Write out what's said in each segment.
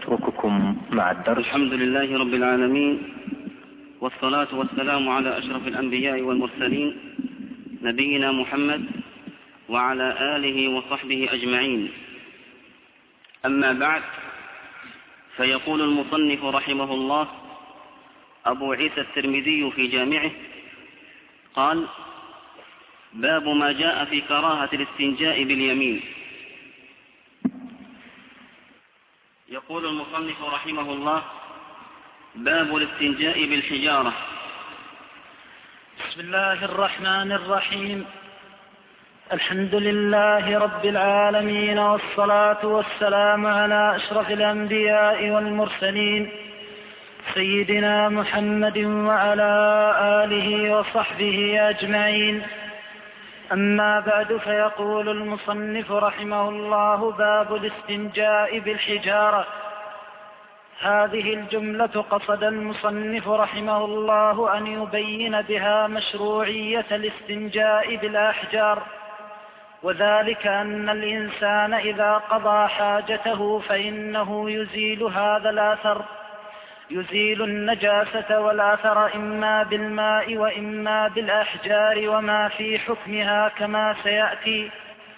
نترككم مع الدرس. الحمد لله رب العالمين، والصلاة والسلام على أشرف الأنبياء والمرسلين نبينا محمد وعلى آله وصحبه أجمعين. أما بعد، فيقول المصنف رحمه الله أبو عيسى الترمذي في جامعه قال: باب ما جاء في كراهة الاستنجاء باليمين. يقول المصنف رحمه الله: باب الاستنجاء بالحجارة. بسم الله الرحمن الرحيم. الحمد لله رب العالمين، والصلاة والسلام على أشرف الأنبياء والمرسلين سيدنا محمد وعلى آله وصحبه أجمعين. أما بعد، فيقول المصنف رحمه الله: باب الاستنجاء بالحجارة. هذه الجملة قصد المصنف رحمه الله أن يبين بها مشروعية الاستنجاء بالأحجار، وذلك أن الإنسان إذا قضى حاجته فإنه يزيل هذا الأثر، يزيل النجاسة والأثر إما بالماء وإما بالأحجار وما في حكمها كما سيأتي.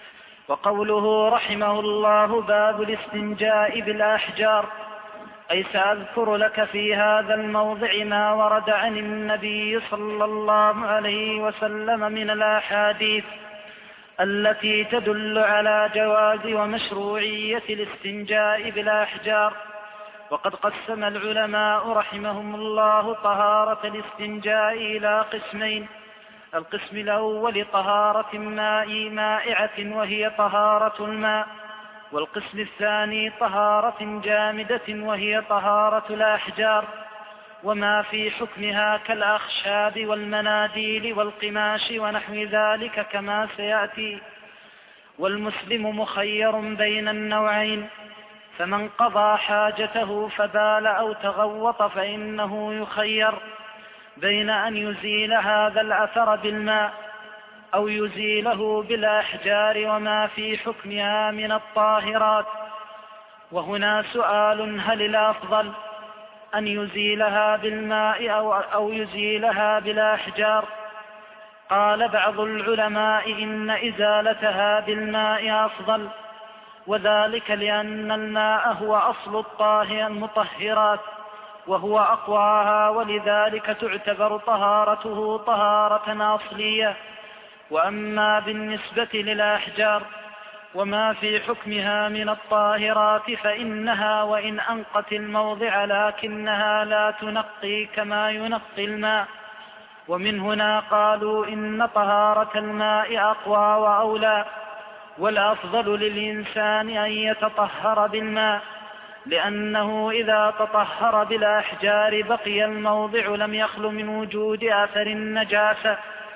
وقوله رحمه الله باب الاستنجاء بالأحجار، أي سأذكر لك في هذا الموضع ما ورد عن النبي صلى الله عليه وسلم من الأحاديث التي تدل على جواز ومشروعية الاستنجاء بالأحجار. وقد قسم العلماء رحمهم الله طهارة الاستنجاء إلى قسمين: القسم الأول طهارة الماء مائعة وهي طهارة الماء، والقسم الثاني طهارة جامدة وهي طهارة الأحجار وما في حكمها كالأخشاب والمناديل والقماش ونحو ذلك كما سيأتي. والمسلم مخير بين النوعين، فمن قضى حاجته فبال أو تغوط فإنه يخير بين أن يزيل هذا الأثر بالماء أو يزيله بالأحجار وما في حكمها من الطاهرات. وهنا سؤال: هل الأفضل أن يزيلها بالماء أو يزيلها بالأحجار؟ قال بعض العلماء إن إزالتها بالماء أفضل، وذلك لأن الماء هو أصل المطهرات وهو أقواها، ولذلك تعتبر طهارته طهارة أصلية. وأما بالنسبة للأحجار وما في حكمها من الطاهرات فإنها وإن أنقت الموضع لكنها لا تنقي كما ينقي الماء. ومن هنا قالوا إن طهارة الماء أقوى وأولى، والأفضل للإنسان أن يتطهر بالماء، لأنه إذا تطهر بالأحجار بقي الموضع لم يخل من وجود أثر النجاسة.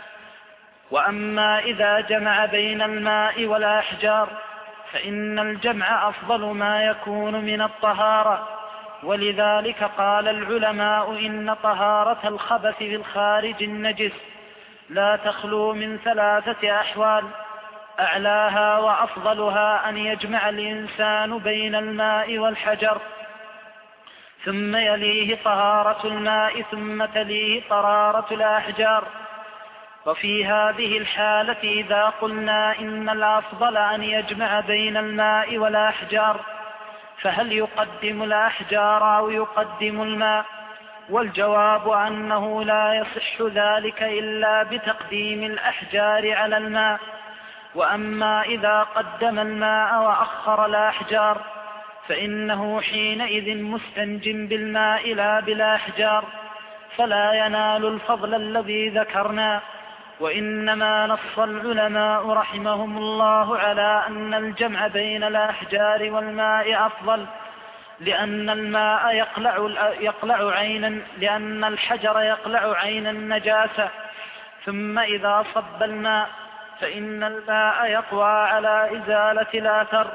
وأما إذا جمع بين الماء والأحجار فإن الجمع أفضل ما يكون من الطهارة، ولذلك قال العلماء إن طهارة الخبث في الخارج النجس لا تخلو من 3 أحوال: أعلاها وأفضلها أن يجمع الإنسان بين الماء والحجر، ثم يليه طهارة الماء، ثم تليه طهارة الأحجار. وفي هذه الحالة إذا قلنا إن الأفضل أن يجمع بين الماء والأحجار، فهل يقدم الأحجار أو يقدم الماء؟ والجواب أنه لا يصح ذلك إلا بتقديم الأحجار على الماء. وأما إذا قدم الماء وأخر الأحجار فإنه حينئذ مستنج بالماء لا بالأحجار، فلا ينال الفضل الذي ذكرنا. وإنما نص العلماء رحمهم الله على أن الجمع بين الأحجار والماء أفضل، لأن لأن الحجر يقلع عين النجاسة، ثم إذا صب الماء فإن الماء يقوى على إزالة الأثر.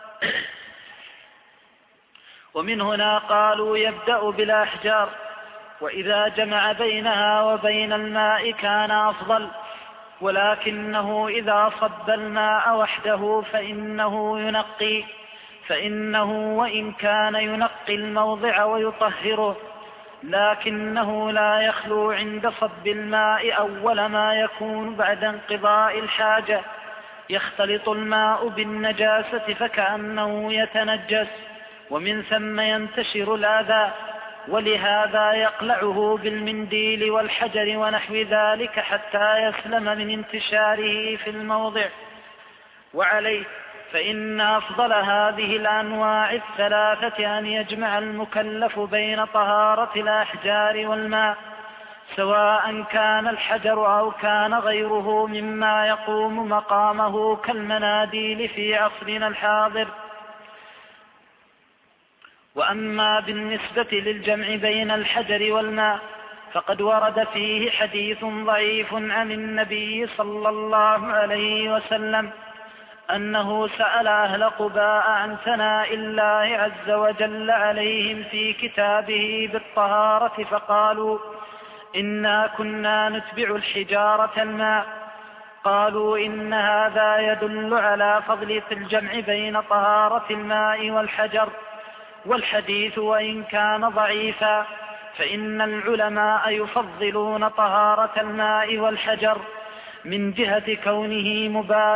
ومن هنا قالوا يبدأ بالأحجار، وإذا جمع بينها وبين الماء كان أفضل، ولكنه إذا صب الماء وحده فإنه ينقي، فإنه وإن كان ينقي الموضع ويطهره لكنه لا يخلو عند صب الماء أول ما يكون بعد انقضاء الحاجة يختلط الماء بالنجاسة فكأنه يتنجس، ومن ثم ينتشر الأذى، ولهذا يقلعه بالمنديل والحجر ونحو ذلك حتى يسلم من انتشاره في الموضع. وعليه فإن أفضل هذه الأنواع الثلاثة أن يجمع المكلف بين طهارة الأحجار والماء، سواء كان الحجر أو كان غيره مما يقوم مقامه كالمناديل في عصرنا الحاضر. وأما بالنسبة للجمع بين الحجر والماء فقد ورد فيه حديث ضعيف عن النبي صلى الله عليه وسلم أنه سأل أهل قباء عن ثناء الله عز وجل عليهم في كتابه بالطهارة فقالوا إنا كنا نتبع الحجارة الماء. قالوا إن هذا يدل على فضل الجمع بين طهارة الماء والحجر. والحديث وإن كان ضعيفا فإن العلماء يفضلون طهارة الماء والحجر من جهة كونه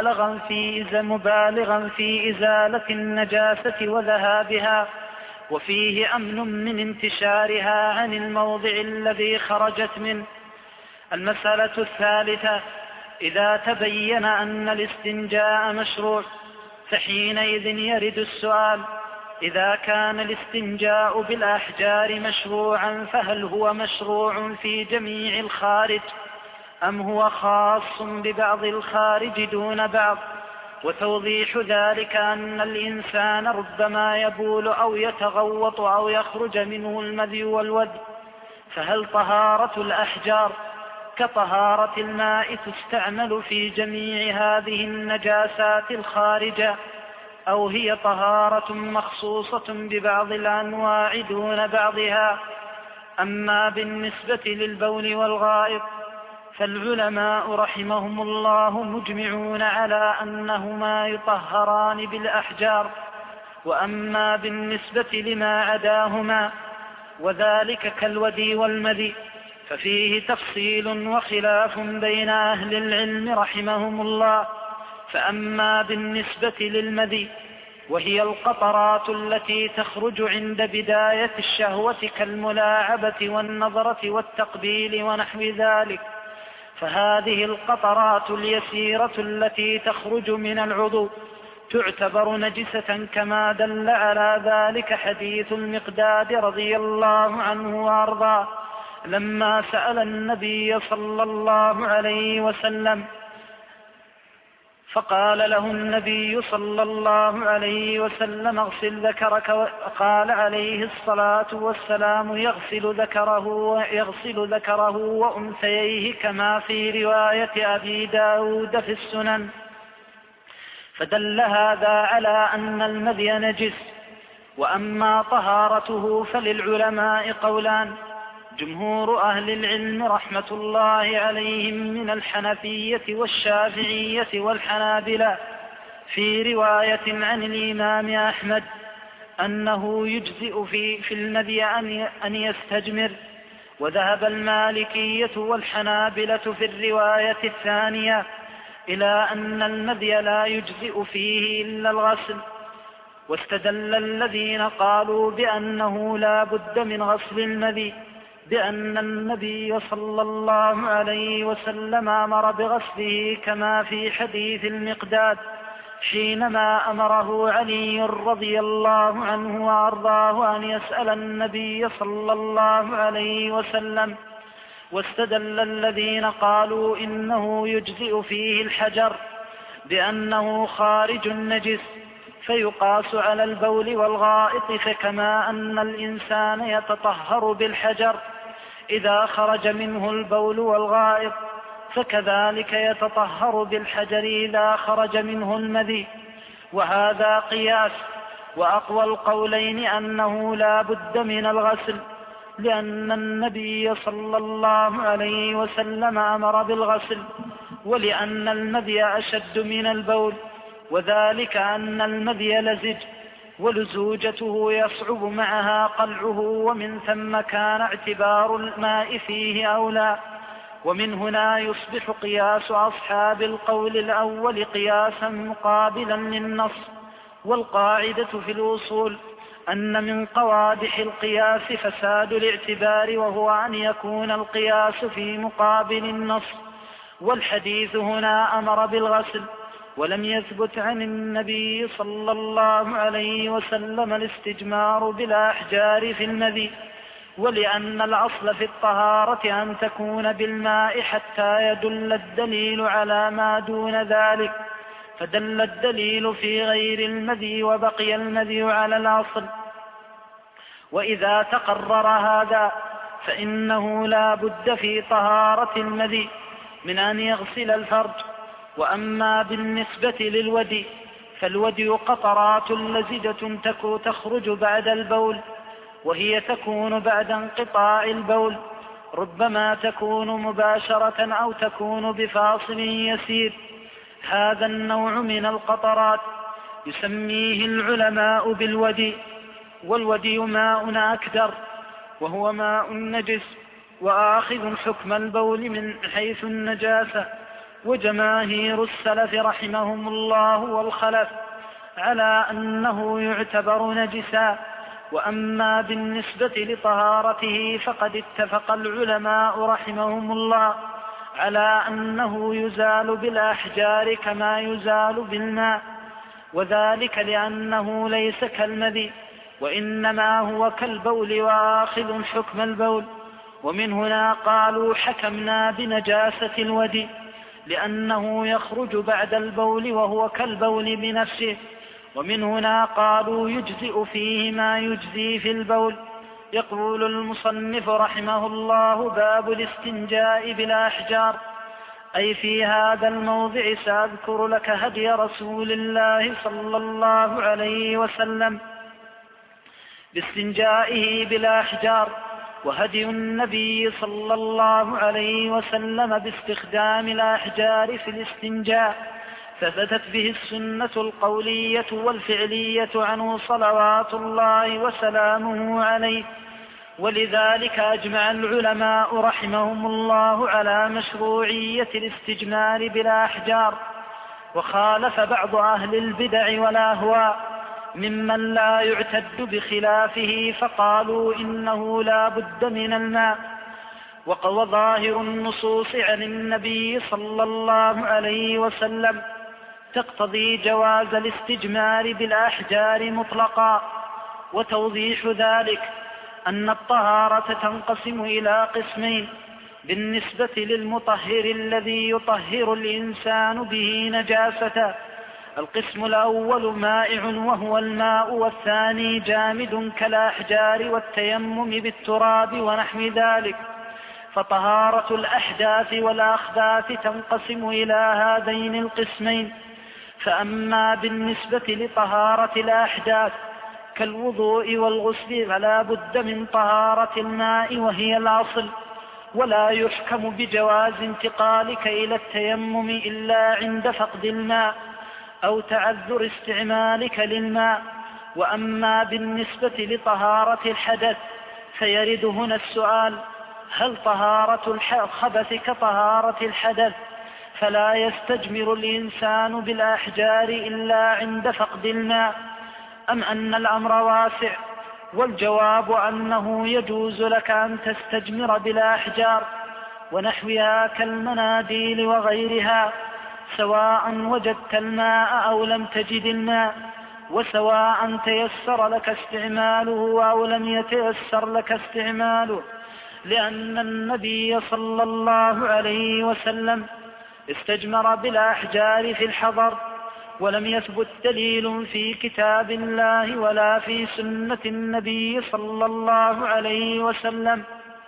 مبالغا في إزالة النجاسة وذهابها، وفيه أمن من انتشارها عن الموضع الذي خرجت منه. المسألة الثالثة: إذا تبين أن الاستنجاء مشروع فحينئذ يرد السؤال: إذا كان الاستنجاء بالأحجار مشروعا فهل هو مشروع في جميع الخارج أم هو خاص ببعض الخارج دون بعض؟ وتوضيح ذلك أن الإنسان ربما يبول أو يتغوط أو يخرج منه المذي والودي، فهل طهارة الأحجار كطهارة الماء تستعمل في جميع هذه النجاسات الخارجة، أو هي طهارة مخصوصة ببعض الأنواع دون بعضها؟ أما بالنسبة للبول والغائط فالعلماء رحمهم الله مجمعون على أنهما يطهران بالأحجار. وأما بالنسبة لما عداهما وذلك كالودي والمذي ففيه تفصيل وخلاف بين أهل العلم رحمهم الله. فأما بالنسبة للمذي وهي القطرات التي تخرج عند بداية الشهوة كالملاعبة والنظرة والتقبيل ونحو ذلك، فهذه القطرات اليسيرة التي تخرج من العضو تعتبر نجسة، كما دل على ذلك حديث المقداد رضي الله عنه وأرضاه لما سأل النبي صلى الله عليه وسلم فقال له النبي صلى الله عليه وسلم: اغسل ذكرك. قال عليه الصلاة والسلام: يغسل ذكره وأنثيه، كما في رواية أبي داود في السنن. فدل هذا على أن المذي نجس. وأما طهارته فللعلماء قولان: جمهور أهل العلم رحمة الله عليهم من الحنفية والشافعية والحنابلة في رواية عن الإمام أحمد أنه يجزئ في المذي أن يستجمر. وذهب المالكية والحنابلة في الرواية الثانية إلى أن المذي لا يجزئ فيه إلا الغسل. واستدل الذين قالوا بأنه لا بد من غسل المذي بأن النبي صلى الله عليه وسلم أمر بغسله، كما في حديث المقداد حينما أمره علي رضي الله عنه وأرضاه أن يسأل النبي صلى الله عليه وسلم. واستدل الذين قالوا إنه يجزئ فيه الحجر بأنه خارج نجس فيقاس على البول والغائط، فكما أن الإنسان يتطهر بالحجر إذا خرج منه البول والغائط فكذلك يتطهر بالحجر إذا خرج منه المذي. وهذا قياس. وأقوى القولين أنه لا بد من الغسل، لأن النبي صلى الله عليه وسلم أمر بالغسل، ولأن المذي أشد من البول، وذلك أن المذي لزج ولزوجته يصعب معها قلعه، ومن ثم كان اعتبار الماء فيه أولى. ومن هنا يصبح قياس أصحاب القول الأول قياسا مقابلا للنص. والقاعدة في الأصول أن من قوادح القياس فساد الاعتبار، وهو أن يكون القياس في مقابل النص. والحديث هنا أمر بالغسل، ولم يثبت عن النبي صلى الله عليه وسلم الاستجمار بالأحجار في المذي، ولأن الأصل في الطهارة أن تكون بالماء حتى يدل الدليل على ما دون ذلك، فدل الدليل في غير المذي وبقي المذي على الأصل. وإذا تقرر هذا فإنه لا بد في طهارة المذي من أن يغسل الفرج. وأما بالنسبة للودي فالودي قطرات لزجة تخرج بعد البول، وهي تكون بعد انقطاع البول، ربما تكون مباشرة أو تكون بفاصل يسير. هذا النوع من القطرات يسميه العلماء بالودي. والودي ماء أكدر، وهو ماء نجس وآخذ حكم البول من حيث النجاسة. وجماهير السلف رحمهم الله والخلف على أنه يعتبر نجسا. وأما بالنسبة لطهارته فقد اتفق العلماء رحمهم الله على أنه يزال بالأحجار كما يزال بالماء، وذلك لأنه ليس كالمذي، وإنما هو كالبول وآخذ حكم البول. ومن هنا قالوا حكمنا بنجاسة الودي، لأنه يخرج بعد البول وهو كالبول بنفسه. ومن هنا قالوا يجزئ فيه ما يجزي في البول. يقول المصنف رحمه الله: باب الاستنجاء بالأحجار. أي في هذا الموضع سأذكر لك هدي رسول الله صلى الله عليه وسلم باستنجائه بالأحجار، وهدي النبي صلى الله عليه وسلم باستخدام الأحجار في الاستنجاء، فثبتت به السنة القولية والفعلية عنه صلوات الله وسلامه عليه. ولذلك أجمع العلماء رحمهم الله على مشروعية الاستجمار بالأحجار. وخالف بعض أهل البدع والأهواء ممن لا يعتد بخلافه، فقالوا إنه لا بد من الماء. وظاهر النصوص عن النبي صلى الله عليه وسلم تقتضي جواز الاستجمار بالأحجار مطلقا. وتوضيح ذلك أن الطهارة تنقسم إلى قسمين بالنسبة للمطهر الذي يطهر الإنسان به نجاسة. القسم الأول مائع وهو الماء، والثاني جامد كالأحجار والتيمم بالتراب ونحو ذلك. فطهارة الأحداث والأخباث تنقسم إلى هذين القسمين. فأما بالنسبة لطهارة الأحداث كالوضوء والغسل فلا بد من طهارة الماء وهي الأصل، ولا يحكم بجواز انتقالك إلى التيمم إلا عند فقد الماء أو تعذر استعمالك للماء. وأما بالنسبة لطهارة الحدث فيرد هنا السؤال: هل طهارة الخبث كطهارة الحدث؟ فلا يستجمر الإنسان بالأحجار إلا عند فقد الماء، أم أن الأمر واسع؟ والجواب أنه يجوز لك أن تستجمر بالأحجار ونحوها كالمناديل وغيرها، سواء وجدت الماء أو لم تجد الماء، وسواء تيسر لك استعماله أو لم يتيسر لك استعماله، لأن النبي صلى الله عليه وسلم استجمر بالأحجار في الحضر، ولم يثبت دليل في كتاب الله ولا في سنة النبي صلى الله عليه وسلم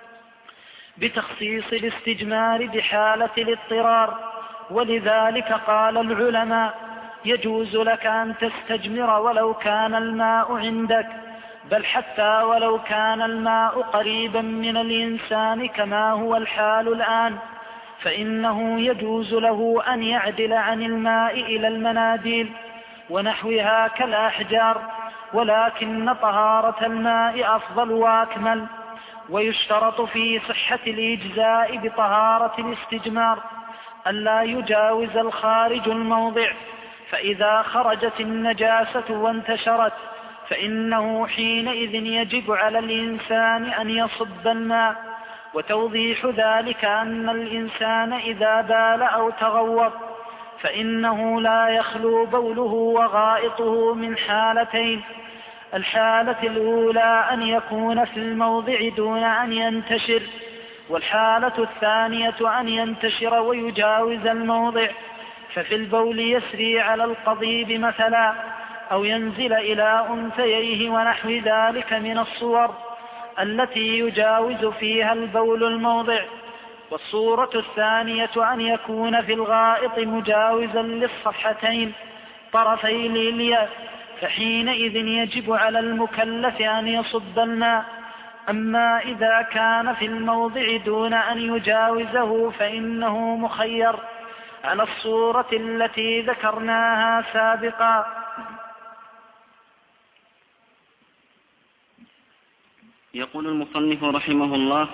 بتخصيص الاستجمار بحالة الاضطرار. ولذلك قال العلماء: يجوز لك أن تستجمر ولو كان الماء عندك، بل حتى ولو كان الماء قريبا من الإنسان كما هو الحال الآن، فإنه يجوز له أن يعدل عن الماء إلى المناديل ونحوها كالأحجار. ولكن طهارة الماء أفضل وأكمل. ويشترط في صحة الإجزاء بطهارة الاستجمار ألا يجاوز الخارج الموضع، فإذا خرجت النجاسة وانتشرت فإنه حينئذ يجب على الإنسان أن يصب الماء. وتوضيح ذلك أن الإنسان إذا بال أو تغوط فإنه لا يخلو بوله وغائطه من حالتين: الحالة الأولى أن يكون في الموضع دون أن ينتشر، والحالة الثانية أن ينتشر ويجاوز الموضع، ففي البول يسري على القضيب مثلا، أو ينزل إلى أنثييه ونحو ذلك من الصور التي يجاوز فيها البول الموضع. والصورة الثانية أن يكون في الغائط مجاوزا للصفحتين طرفي الإلياء، فحينئذ يجب على المكلف أن يصب الماء. أما إذا كان في الموضع دون أن يجاوزه فإنه مخير على الصورة التي ذكرناها سابقا. يقول المصنف رحمه الله: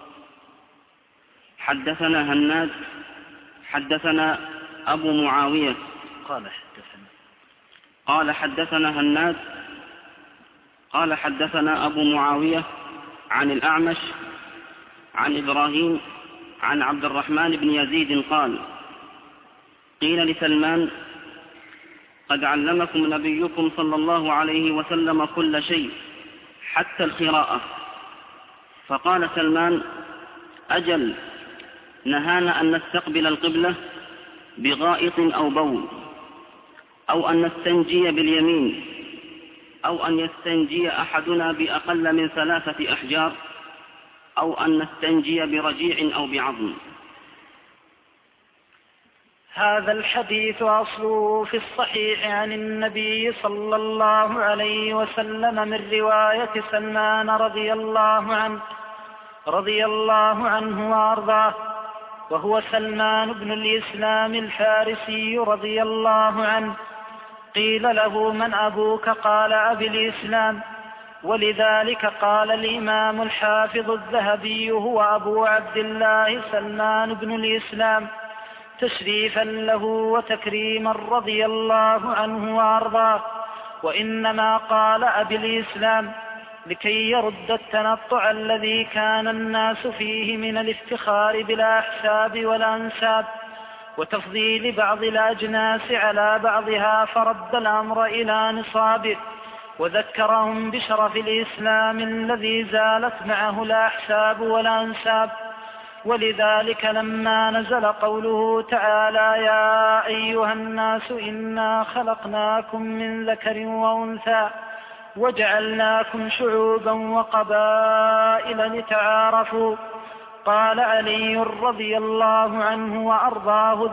حدثنا هناد حدثنا أبو معاوية قال حدثنا هناد قال حدثنا أبو معاوية عن الأعمش عن إبراهيم عن عبد الرحمن بن يزيد قال: قيل لسلمان: قد علمكم نبيكم صلى الله عليه وسلم كل شيء حتى القراءة. فقال سلمان: أجل، نهانا أن نستقبل القبلة بغائط أو بول، أو أن نستنجي باليمين، أو أن يستنجي أحدنا بأقل من 3 أحجار، أو أن نستنجي برجيع أو بعظم. هذا الحديث أصله في الصحيح عن النبي صلى الله عليه وسلم من رواية سلمان رضي الله عنه وأرضاه، وهو سلمان بن الإسلام الفارسي رضي الله عنه. قيل له: من أبوك؟ قال: أبي الإسلام. ولذلك قال الإمام الحافظ الذهبي: هو أبو عبد الله سلمان بن الإسلام، تشريفا له وتكريما رضي الله عنه وأرضاه. وإنما قال أبي الإسلام لكي يرد التنطع الذي كان الناس فيه من الافتخار بالأحساب والأنساب وتفضيل بعض الأجناس على بعضها، فرد الأمر إلى نصابه وذكرهم بشرف الإسلام الذي زالت معه الأحساب والأنساب. ولذلك لما نزل قوله تعالى: يا أيها الناس إنا خلقناكم من ذكر وأنثى وجعلناكم شعوبا وقبائل لتعارفوا، قال علي رضي الله عنه وأرضاه: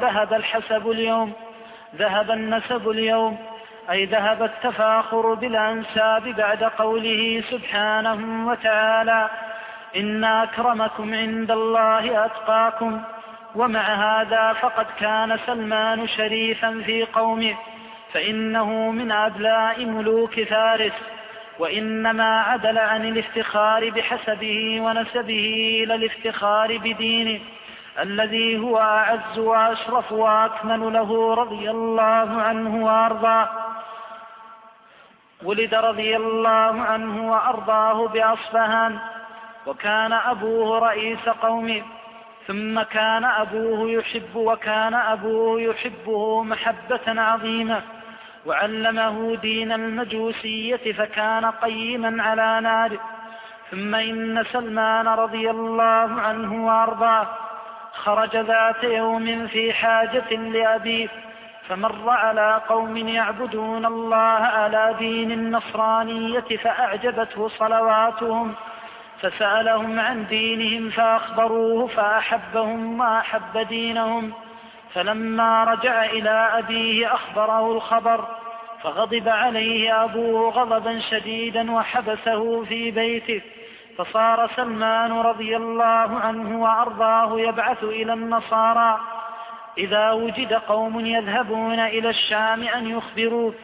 ذهب النسب اليوم، أي ذهب التفاخر بالأنساب بعد قوله سبحانه وتعالى: إن أكرمكم عند الله أتقاكم. ومع هذا فقد كان سلمان شريفا في قومه، فإنه من أبلاء ملوك فارس، وإنما عدل عن الافتخار بحسبه ونسبه إلى الافتخار بدينه الذي هو أعز وأشرف وأكمل له رضي الله عنه وأرضاه. ولد رضي الله عنه وأرضاه بأصفهان، وكان أبوه رئيس قومه، ثم كان أبوه يحبه محبة عظيمة، وعلمه دين المجوسية فكان قيما على ناره. ثم إن سلمان رضي الله عنه وأرضاه خرج ذات يوم في حاجة لأبيه، فمر على قوم يعبدون الله على دين النصرانية فأعجبته صلواتهم، فسألهم عن دينهم فأخبروه فأحبهم وأحب دينهم. فلما رجع إلى أبيه أخبره الخبر، فغضب عليه أبوه غضبا شديدا وحبسه في بيته. فصار سلمان رضي الله عنه وأرضاه يبعث إلى النصارى إذا وجد قوم يذهبون إلى الشام أن يخبروه،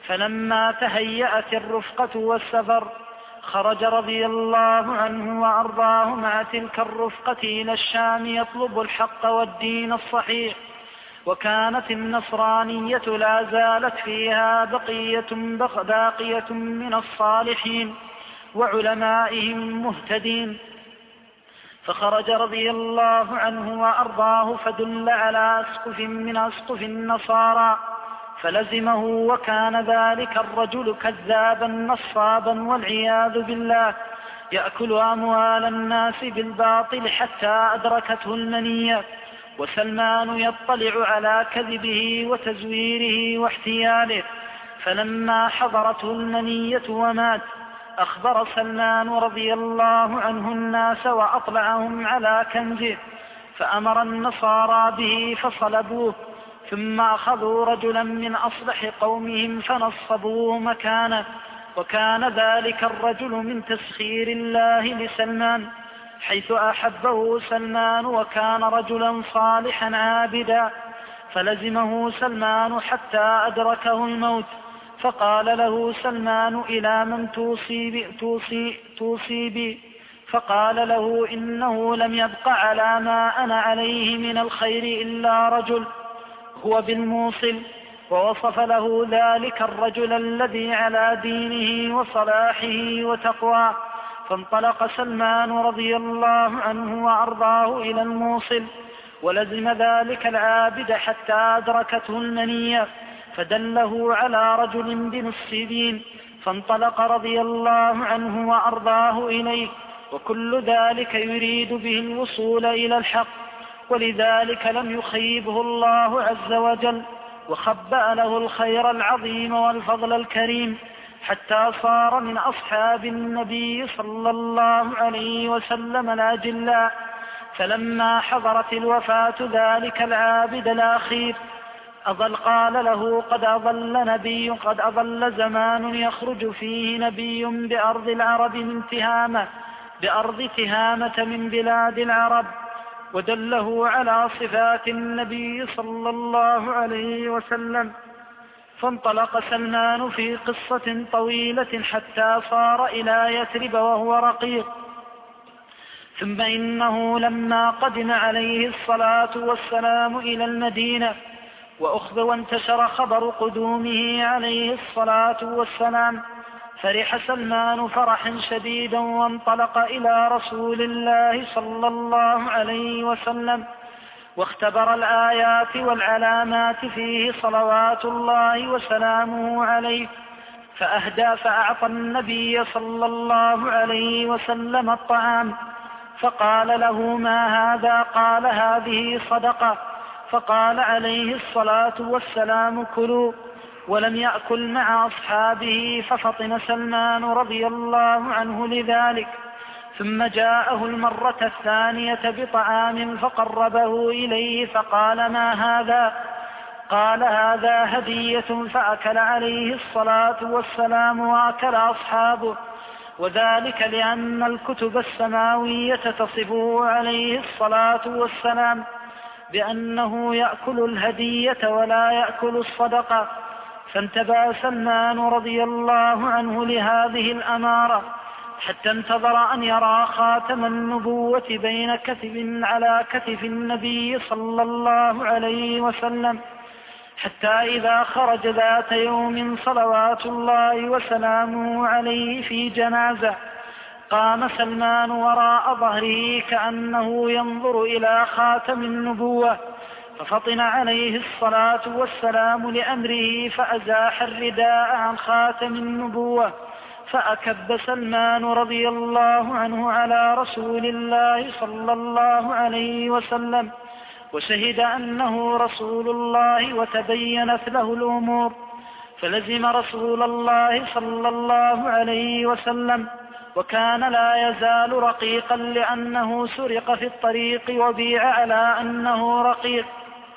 فلما تهيأت الرفقة والسفر خرج رضي الله عنه وأرضاه مع تلك الرفقة إلى الشام يطلب الحق والدين الصحيح. وكانت النصرانية لا زالت فيها باقية من الصالحين وعلمائهم مهتدين. فخرج رضي الله عنه وأرضاه فدل على أسقف من أسقف النصارى فلزمه، وكان ذلك الرجل كذابا نصابا والعياذ بالله، يأكل أموال الناس بالباطل حتى أدركته المنية، وسلمان يطلع على كذبه وتزويره واحتياله. فلما حضرته المنية ومات أخبر سلمان رضي الله عنه الناس وأطلعهم على كنزه، فأمر النصارى به فصلبوه، ثم أخذوا رجلا من أصلح قومهم فنصبوه مكانه. وكان ذلك الرجل من تسخير الله لسلمان، حيث أحبه سلمان وكان رجلا صالحا عابدا. فلزمه سلمان حتى أدركه الموت، فقال له سلمان: إلى من توصي بي؟ فقال له: إنه لم يبق على ما أنا عليه من الخير إلا رجل هو بالموصل. ووصف له ذلك الرجل الذي على دينه وصلاحه وتقواه. فانطلق سلمان رضي الله عنه وأرضاه إلى الموصل، ولزم ذلك العابد حتى أدركته المنية، فدله على رجل بنصيبين، فانطلق رضي الله عنه وأرضاه إليه، وكل ذلك يريد به الوصول إلى الحق، ولذلك لم يخيبه الله عز وجل، وخبأ له الخير العظيم والفضل الكريم، حتى صار من أصحاب النبي صلى الله عليه وسلم الأجلاء. فلما حضرت الوفاة ذلك العابد الأخير قال له: قد أضل زمان يخرج فيه نبي بأرض العرب بأرض تهامة من بلاد العرب، ودله على صفات النبي صلى الله عليه وسلم. فانطلق سلمان في قصة طويلة حتى صار إلى يثرب وهو رقيق. ثم إنه لما قدم عليه الصلاة والسلام إلى المدينة وانتشر خبر قدومه عليه الصلاة والسلام، فرح سلمان فرحا شديدا، وانطلق إلى رسول الله صلى الله عليه وسلم، واختبر الآيات والعلامات فيه صلوات الله وسلامه عليه، فأعطى النبي صلى الله عليه وسلم الطعام، فقال له: ما هذا؟ قال: هذه صدقة. فقال عليه الصلاة والسلام: كلوا. ولم يأكل مع أصحابه، ففطن سلمان رضي الله عنه لذلك. ثم جاءه المرة الثانية بطعام فقربه إليه، فقال: ما هذا؟ قال: هذا هدية. فأكل عليه الصلاة والسلام وأكل أصحابه، وذلك لأن الكتب السماوية تصفه عليه الصلاة والسلام بأنه يأكل الهدية ولا يأكل الصدقة. فانتبه سلمان رضي الله عنه لهذه الأمارة، حتى انتظر أن يرى خاتم النبوة بين كتف على كتف النبي صلى الله عليه وسلم، حتى إذا خرج ذات يوم صلوات الله وسلامه عليه في جنازة، قام سلمان وراء ظهره كأنه ينظر إلى خاتم النبوة، ففطن عليه الصلاة والسلام لأمره، فأزاح الرداء عن خاتم النبوة، فأكب سلمان رضي الله عنه على رسول الله صلى الله عليه وسلم، وشهد أنه رسول الله وتبينت له الأمور، فلزم رسول الله صلى الله عليه وسلم، وكان لا يزال رقيقا لأنه سرق في الطريق وبيع على أنه رقيق،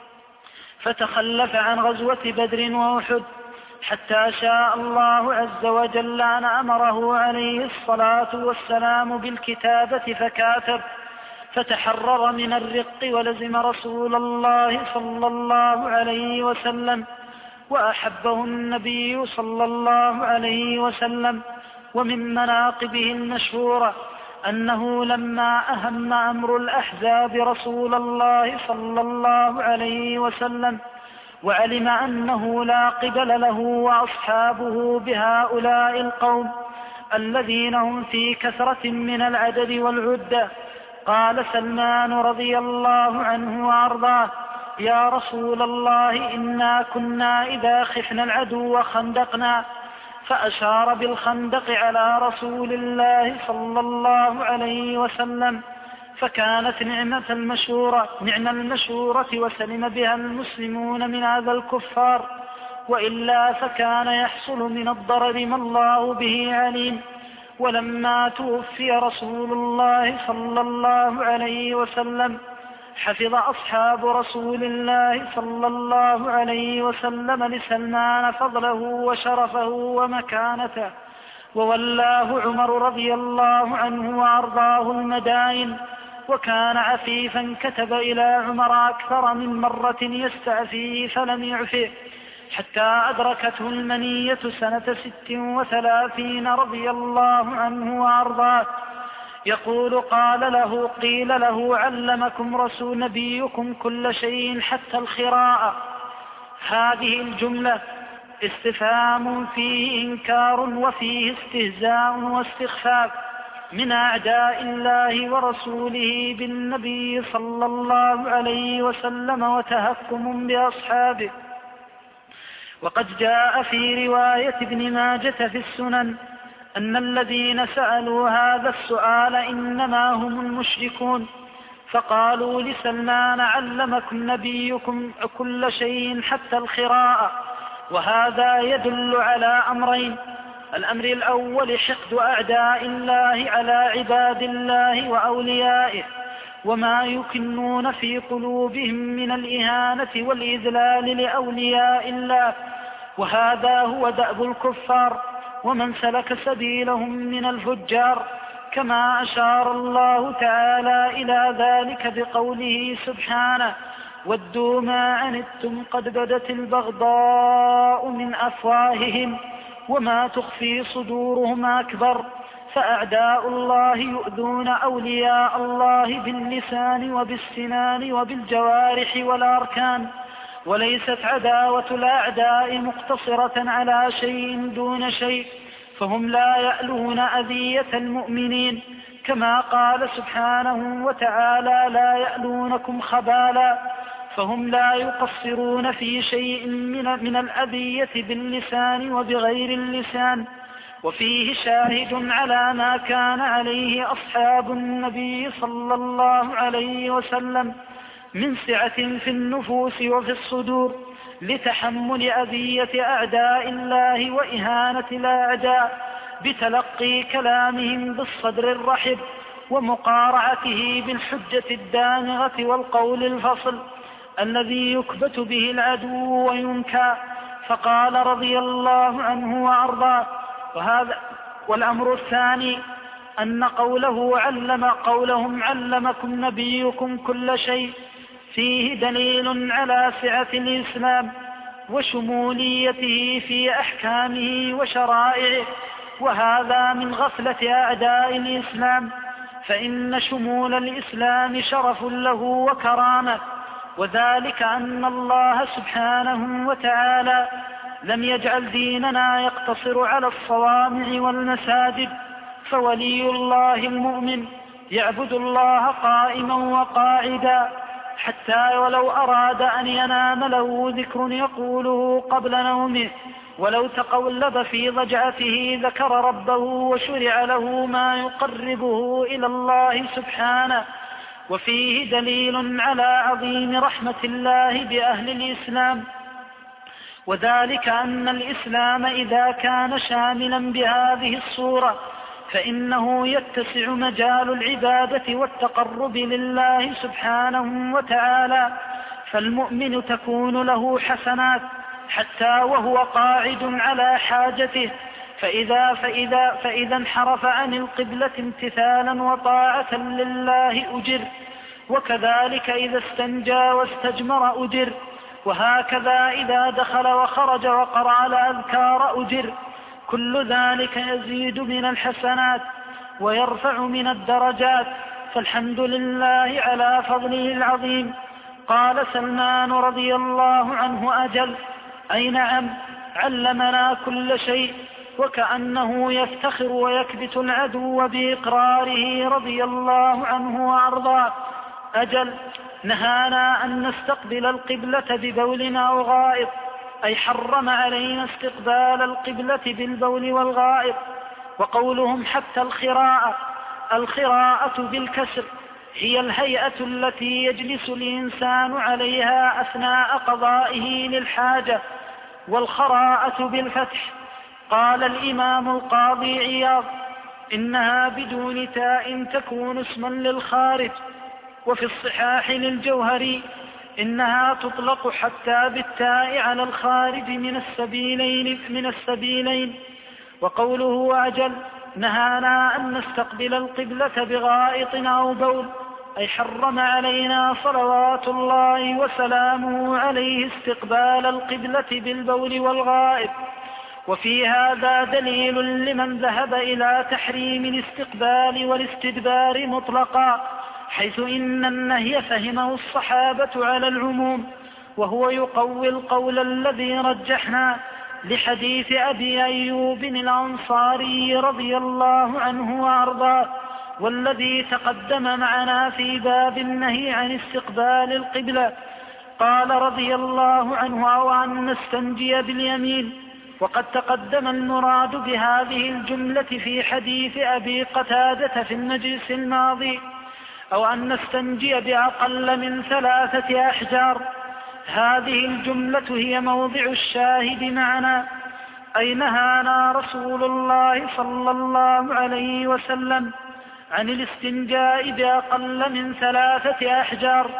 فتخلف عن غزوة بدر وأحد، حتى شاء الله عز وجل أن أمره عليه الصلاة والسلام بالكتابة فكاتب، فتحرر من الرق ولزم رسول الله صلى الله عليه وسلم، وأحبه النبي صلى الله عليه وسلم. ومن مناقبه المشهورة أنه لما أهم أمر الأحزاب رسول الله صلى الله عليه وسلم وعلم أنه لا قبل له وأصحابه بهؤلاء القوم الذين هم في كثرة من العدد والعدة، قال سلمان رضي الله عنه وأرضاه: يا رسول الله، إنا كنا إذا خفنا العدو خندقنا. فأشار بالخندق على رسول الله صلى الله عليه وسلم، فكانت نعم المشورة وسلم بها المسلمون من هذا الكفار، وإلا فكان يحصل من الضرر ما الله به عليم. ولما توفي رسول الله صلى الله عليه وسلم حفظ أصحاب رسول الله صلى الله عليه وسلم لسلمان فضله وشرفه ومكانته، وولاه عمر رضي الله عنه وأرضاه المدائن، وكان عفيفا كتب إلى عمر أكثر من مرة يستعفيه فلم يعفه، حتى أدركته المنية سنة 36 رضي الله عنه وأرضاه. يقول: قيل له: علمكم رسول نبيكم كل شيء حتى الخراء. هذه الجملة استفهام فيه إنكار وفيه استهزاء واستخفاف من أعداء الله ورسوله بالنبي صلى الله عليه وسلم وتهكم بأصحابه. وقد جاء في رواية ابن ماجة في السنن أن الذين سألوا هذا السؤال إنما هم المشركون، فقالوا لسلمان: علمكم نبيكم كل شيء حتى الخراء. وهذا يدل على أمرين: الأمر الأول حقد أعداء الله على عباد الله وأوليائه، وما يكنون في قلوبهم من الإهانة والإذلال لأولياء الله، وهذا هو دأب الكفار ومن سلك سبيلهم من الفجار، كما أشار الله تعالى إلى ذلك بقوله سبحانه: ودوا ما عنتم قد بدت البغضاء من أفواههم وما تخفي صدورهم أكبر. فأعداء الله يؤذون أولياء الله باللسان وبالسنان وبالجوارح والأركان، وليست عداوة الأعداء مقتصرة على شيء دون شيء، فهم لا يألون أذية المؤمنين، كما قال سبحانه وتعالى: لا يألونكم خبالا. فهم لا يقصرون في شيء من الأذية باللسان وبغير اللسان. وفيه شاهد على ما كان عليه أصحاب النبي صلى الله عليه وسلم من سعة في النفوس وفي الصدور لتحمل أذية أعداء الله وإهانة الأعداء بتلقي كلامهم بالصدر الرحب ومقارعته بالحجة الدامغة والقول الفصل الذي يكبت به العدو وينكى. فقال رضي الله عنه وأرضاه: والأمر الثاني أن قولهم علمكم نبيكم كل شيء فيه دليل على سعة الإسلام وشموليته في أحكامه وشرائعه، وهذا من غفلة أعداء الإسلام، فإن شمول الإسلام شرف له وكرامة، وذلك أن الله سبحانه وتعالى لم يجعل ديننا يقتصر على الصوامع والمساجد، فولي الله المؤمن يعبد الله قائما وقاعدا، حتى ولو أراد أن ينام له ذكر يقوله قبل نومه، ولو تقلب في ضجعته ذكر ربه وشرع له ما يقربه إلى الله سبحانه. وفيه دليل على عظيم رحمة الله بأهل الإسلام، وذلك أن الإسلام إذا كان شاملا بهذه الصورة فإنه يتسع مجال العبادة والتقرب لله سبحانه وتعالى، فالمؤمن تكون له حسنات حتى وهو قاعد على حاجته، فإذا انحرف عن القبلة امتثالا وطاعة لله أجر، وكذلك إذا استنجى واستجمر أجر، وهكذا إذا دخل وخرج وقرأ الأذكار أجر. كل ذلك يزيد من الحسنات ويرفع من الدرجات، فالحمد لله على فضله العظيم. قال سلمان رضي الله عنه: أجل، أي نعم، علمنا كل شيء. وكأنه يفتخر ويكبت العدو بإقراره رضي الله عنه وأرضاه. أجل، نهانا أن نستقبل القبلة ببول أو غائط، أي حرم علينا استقبال القبلة بالبول والغائط. وقولهم حتى الخراءة بالكسر هي الهيئة التي يجلس الإنسان عليها أثناء قضائه للحاجة، والخراءة بالفتح. قال الإمام القاضي عياض: إنها بدون تاء تكون اسما للخارج. وفي الصحاح للجوهري: إنها تطلق حتى بالتاء على الخارج من السبيلين. وقوله أجل، نهانا أن نستقبل القبلة بغائط أو بول، أي حرم علينا صلوات الله وسلامه عليه استقبال القبلة بالبول والغائط. وفي هذا دليل لمن ذهب إلى تحريم الاستقبال والاستدبار مطلقا، حيث إن النهي فهمه الصحابة على العموم، وهو يقوي القول الذي رجحنا لحديث أبي أيوب الأنصاري رضي الله عنه وأرضاه، والذي تقدم معنا في باب النهي عن استقبال القبلة. قال رضي الله عنه: أو أن نستنجي باليمين. وقد تقدم المراد بهذه الجملة في حديث أبي قتادة في المجلس الماضي: أو أن نستنجي بأقل من 3 أحجار. هذه الجملة هي موضع الشاهد معنا، أي نهانا رسول الله صلى الله عليه وسلم عن الاستنجاء بأقل من 3 أحجار.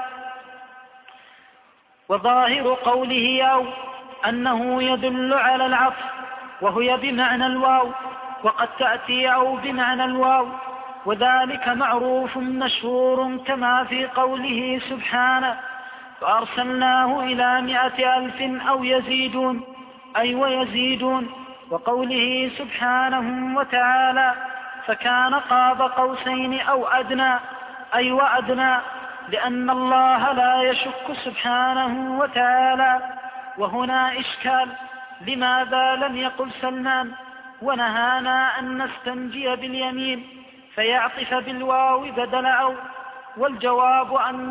وظاهر قوله أو أنه يدل على العطف، وهي بمعنى الواو، وقد تأتي أو بمعنى الواو، وذلك معروف مشهور كما في قوله سبحانه: فأرسلناه إلى 100,000 أو يزيدون، أي ويزيدون. وقوله سبحانه وتعالى: فكان قاب قوسين أو أدنى، أي وأدنى، لأن الله لا يشك سبحانه وتعالى. وهنا إشكال: لماذا لم يقل سلمان ونهانا أن نستنجي باليمين فيعطف بالواو بدل أو؟ والجواب أن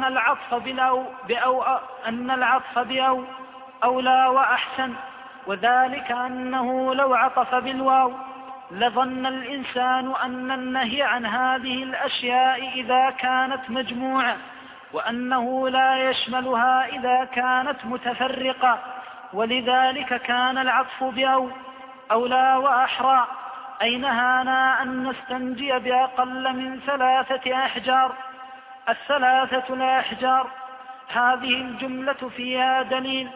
العطف بأو أولى وأحسن، وذلك أنه لو عطف بالواو لظن الإنسان أن النهي عن هذه الأشياء إذا كانت مجموعة، وأنه لا يشملها إذا كانت متفرقة، ولذلك كان العطف بأو أولى وأحرى، أي نهانا أن نستنجي بأقل من 3 أحجار. 3 الأحجار هذه الجملة فيها دليل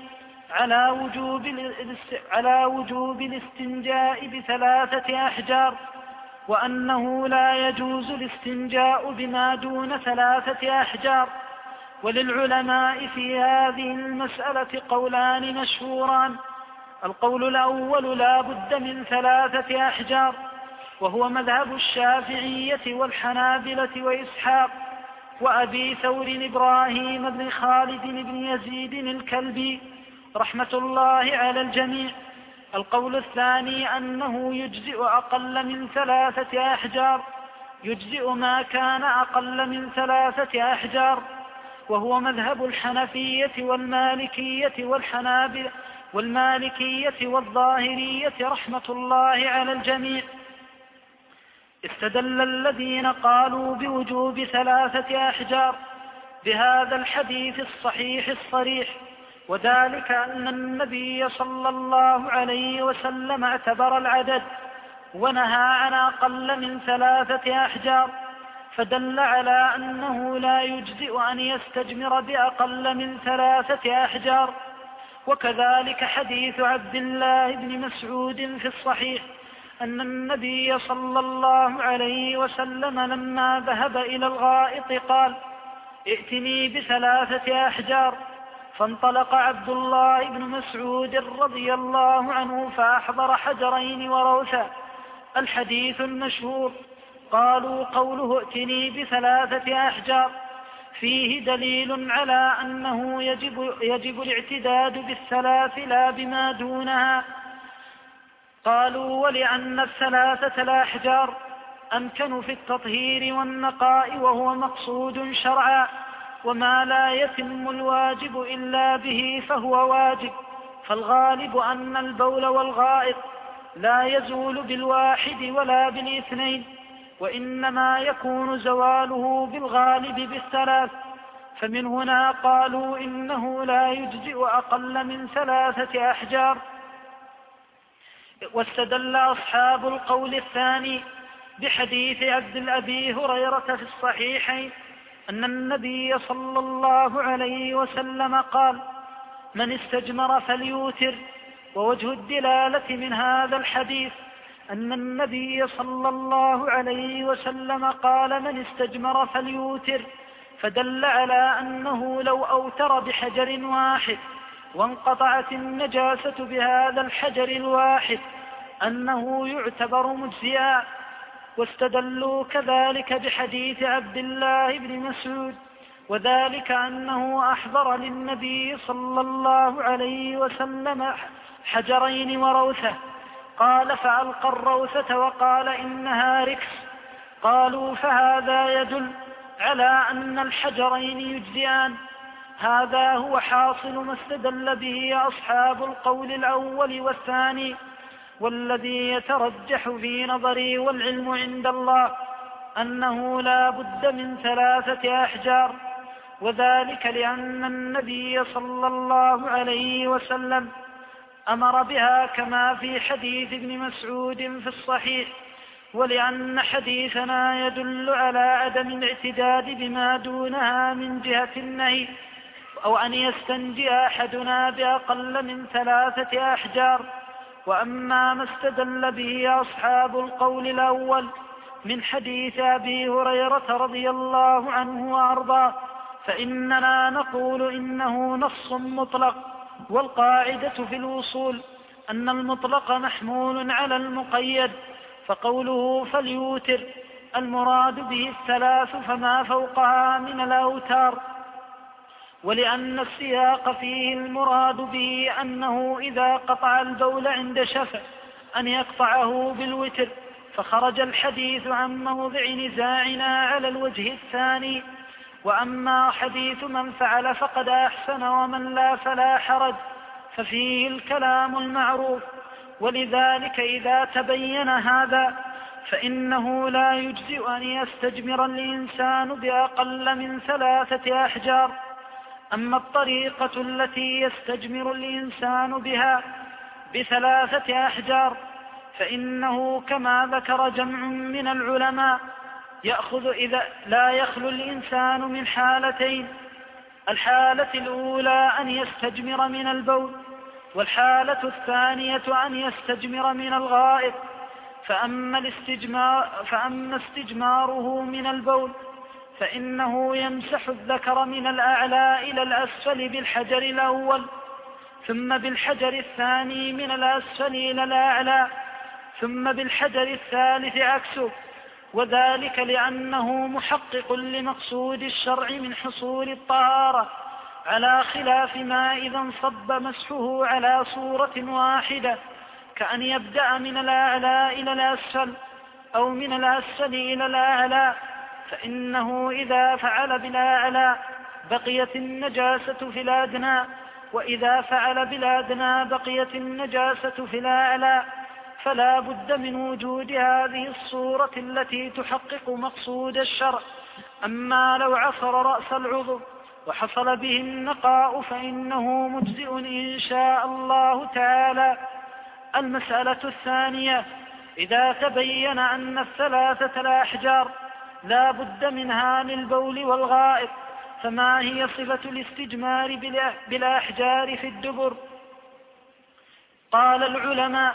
على وجوب الاستنجاء ب3 أحجار، وأنه لا يجوز الاستنجاء بما دون 3 أحجار. وللعلماء في هذه المسألة قولان مشهوران: القول الأول لا بد من 3 أحجار، وهو مذهب الشافعية والحنابلة وإسحاق وأبي ثور إبراهيم بن خالد بن يزيد الكلبي رحمة الله على الجميع. القول الثاني أنه يجزئ أقل من 3 أحجار، يجزئ ما كان أقل من 3 أحجار، وهو مذهب الحنفية والمالكية والظاهرية رحمة الله على الجميع. استدل الذين قالوا بوجوب 3 أحجار بهذا الحديث الصحيح الصريح، وذلك أن النبي صلى الله عليه وسلم اعتبر العدد ونهى عن أقل من 3 أحجار، فدل على أنه لا يجزئ أن يستجمر بأقل من 3 أحجار. وكذلك حديث عبد الله بن مسعود في الصحيح أن النبي صلى الله عليه وسلم لما ذهب إلى الغائط قال: ائتني ب3 أحجار، فانطلق عبد الله بن مسعود رضي الله عنه فأحضر حجرين وروثا. الحديث المشهور. قالوا قوله ائتني بثلاثة أحجار فيه دليل على أنه يجب الاعتداد بالثلاث لا بما دونها. قالوا ولأن الثلاثة الأحجار أمكن في التطهير والنقاء وهو مقصود شرعا، وما لا يتم الواجب إلا به فهو واجب، فالغالب أن البول والغائط لا يزول بالواحد ولا بالاثنين، وإنما يكون زواله بالغالب بالثلاث، فمن هنا قالوا إنه لا يجزئ أقل من 3 أحجار. واستدل أصحاب القول الثاني بحديث عبد أبي هريرة في الصحيحين أن النبي صلى الله عليه وسلم قال: من استجمر فليوتر. ووجه الدلالة من هذا الحديث أن النبي صلى الله عليه وسلم قال: من استجمر فليوتر، فدل على أنه لو أوتر بحجر واحد وانقطعت النجاسة بهذا الحجر الواحد أنه يعتبر مجزئا. واستدلوا كذلك بحديث عبد الله بن مسعود، وذلك أنه أحضر للنبي صلى الله عليه وسلم حجرين وروثة، قال: فألقى الروثة وقال: إنها ركس. قالوا: فهذا يدل على أن الحجرين يجزئان. هذا هو حاصل ما استدل به أصحاب القول الأول والثاني، والذي يترجح في نظري والعلم عند الله أنه لا بد من 3 أحجار، وذلك لأن النبي صلى الله عليه وسلم أمر بها كما في حديث ابن مسعود في الصحيح، ولأن حديثنا يدل على عدم الاعتداد بما دونها من جهة النهي، أو أن يستنجي أحدنا بأقل من 3 أحجار. وأما ما استدل به أصحاب القول الأول من حديث أبي هريرة رضي الله عنه وأرضاه فإننا نقول إنه نص مطلق، والقاعدة في الوصول أن المطلق محمول على المقيد، فقوله فليوتر المراد به 3 فما فوقها من الأوتار، ولأن السياق فيه المراد به أنه إذا قطع البول عند شفع أن يقطعه بالوتر، فخرج الحديث عن موضع نزاعنا على الوجه الثاني. وأما حديث من فعل فقد أحسن ومن لا فلا حرج ففيه الكلام المعروف، ولذلك إذا تبين هذا فإنه لا يجزئ أن يستجمر الإنسان بأقل من 3 أحجار. أما الطريقة التي يستجمر الإنسان بها ب3 أحجار فإنه كما ذكر جمع من العلماء يأخذ إذا لا يخلو الإنسان من حالتين: الحالة الأولى أن يستجمر من البول، والحالة الثانية أن يستجمر من الغائط. فأما استجماره من البول فإنه يمسح الذكر من الأعلى إلى الأسفل بالحجر الأول، ثم بالحجر الثاني من الأسفل إلى الأعلى، ثم بالحجر الثالث عكسه، وذلك لأنه محقق لمقصود الشرع من حصول الطهارة، على خلاف ما إذا انصب مسحه على صورة واحدة، كأن يبدأ من الأعلى إلى الأسفل أو من الأسفل إلى الأعلى، فإنه إذا فعل بالأعلى بقيت النجاسة في الأدنى، وإذا فعل بالأدنى بقيت النجاسة في الأعلى، فلا بد من وجود هذه الصورة التي تحقق مقصود الشرع. أما لو عصر رأس العضو وحصل به النقاء فإنه مجزئ إن شاء الله تعالى. المسألة الثانية: إذا تبين أن 3 الأحجار لا بد منها للبول والغائط، فما هي صفة الاستجمار بالأحجار في الدبر؟ قال العلماء: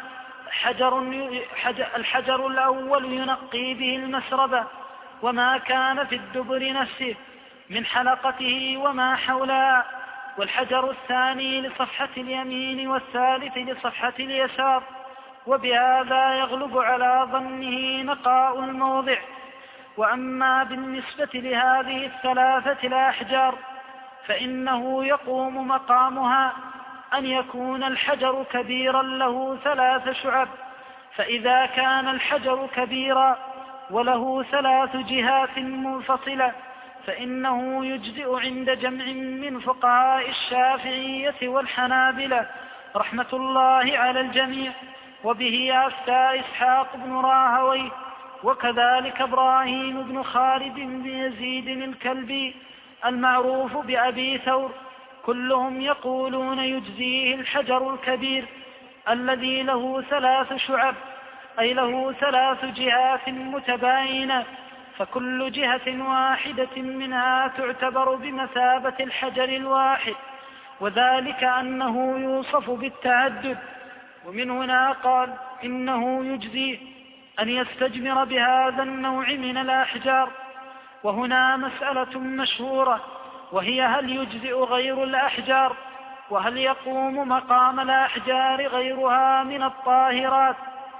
الحجر الأول ينقي به المسربة وما كان في الدبر نفسه من حلقته وما حولها، والحجر الثاني لصفحة اليمين والثالث لصفحة اليسار، وبهذا يغلب على ظنه نقاء الموضع. وأما بالنسبة لهذه الثلاثة الأحجار فإنه يقوم مقامها أن يكون الحجر كبيرا له 3 شعب، فإذا كان الحجر كبيرا وله 3 جهات منفصلة فإنه يجزئ عند جمع من فقهاء الشافعية والحنابلة رحمة الله على الجميع، وبه أفتى إسحاق بن راهويه، وكذلك إبراهيم بن خالد بن يزيد الكلبي المعروف بأبي ثور، كلهم يقولون يجزيه الحجر الكبير الذي له 3 شعب، أي له 3 جهات متباينة، فكل جهة واحدة منها تعتبر بمثابة الحجر الواحد، وذلك أنه يوصف بالتعدد. ومن هنا قال إنه يجزي أن يستجمر بهذا النوع من الأحجار. وهنا مسألة مشهورة، وهي هل يجزئ غير الأحجار، وهل يقوم مقام الأحجار غيرها من الطاهرات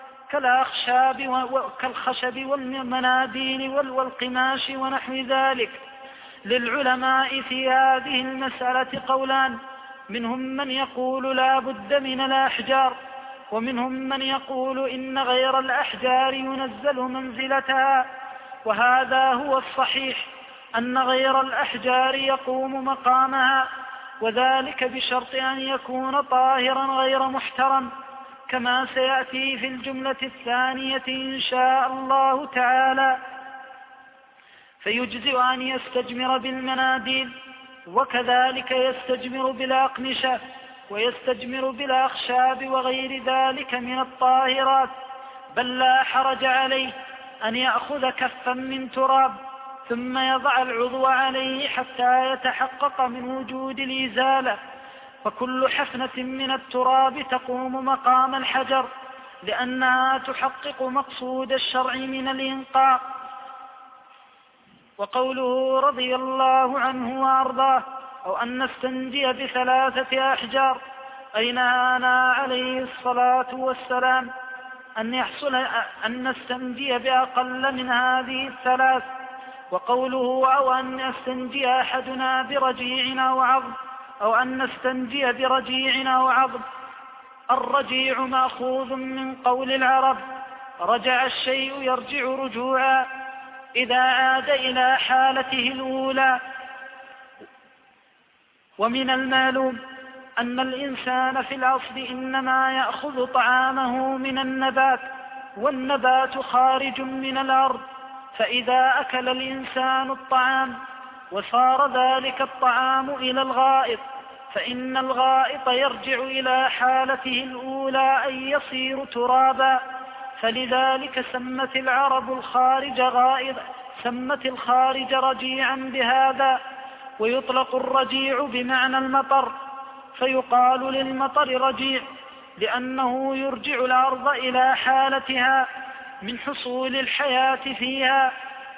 كالخشب والمناديل والقماش ونحو ذلك. للعلماء في هذه المسألة قولان، منهم من يقول لا بد من الأحجار، ومنهم من يقول إن غير الأحجار ينزل منزلتها، وهذا هو الصحيح، أن غير الأحجار يقوم مقامها، وذلك بشرط أن يكون طاهرا غير محترم، كما سيأتي في الجملة الثانية إن شاء الله تعالى. فيجزئ أن يستجمر بالمناديل، وكذلك يستجمر بالأقمشة، ويستجمر بالأخشاب وغير ذلك من الطاهرات، بل لا حرج عليه أن يأخذ كفا من تراب ثم يضع العضو عليه حتى يتحقق من وجود الإزالة، فكل حفنة من التراب تقوم مقام الحجر، لأنها تحقق مقصود الشرع من الإنقاء. وقوله رضي الله عنه وأرضاه أو أن نستنجي ب3 أحجار، أي نهانا عليه الصلاة والسلام أن نستنجي بأقل من هذه 3. وقوله أو أن يستنجي أحدنا برجيع أو عظم، أو أن نستنجي برجيع أو عظم، الرجيع مأخوذ من قول العرب رجع الشيء يرجع رجوعا إذا عاد إلى حالته الأولى. ومن المعلوم أن الإنسان في الأصل إنما يأخذ طعامه من النبات، والنبات خارج من الأرض، فإذا أكل الإنسان الطعام وصار ذلك الطعام إلى الغائط، فإن الغائط يرجع إلى حالته الأولى أي يصير ترابا، فلذلك سمت العرب الخارج غائط، سمت الخارج رجيعا بهذا. ويطلق الرجيع بمعنى المطر، فيقال للمطر رجيع لأنه يرجع الأرض إلى حالتها من حصول الحياة فيها.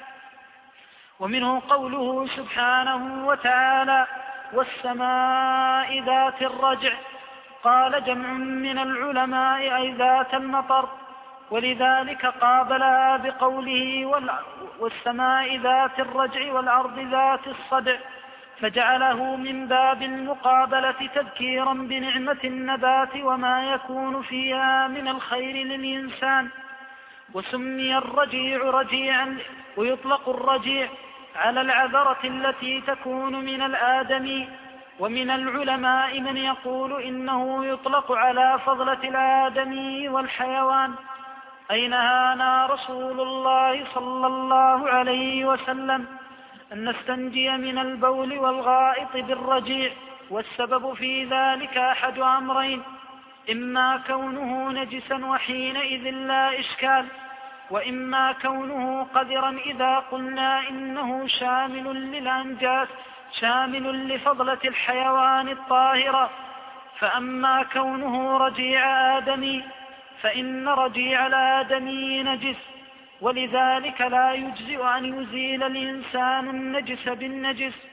ومنه قوله سبحانه وتعالى والسماء ذات الرجع، قال جمع من العلماء أي ذات المطر، ولذلك قابلها بقوله والسماء ذات الرجع والأرض ذات الصدع، فجعله من باب المقابلة تذكيرا بنعمة النبات وما يكون فيها من الخير للإنسان. وسمي الرجيع رجيعا، ويطلق الرجيع على العذرة التي تكون من الآدمي. ومن العلماء من يقول إنه يطلق على فضلة الآدمي والحيوان، أي نهانا رسول الله صلى الله عليه وسلم أن نستنجي من البول والغائط بالرجيع، والسبب في ذلك أحد أمرين: إما كونه نجسا وحينئذ لا إشكال، وإما كونه قذرا إذا قلنا إنه شامل للأنجاس، شامل لفضلة الحيوان الطاهرة. فأما كونه رجيع آدمي فإن رجيع الآدمي نجس، ولذلك لا يجزئ أن يزيل الإنسان النجس بالنجس،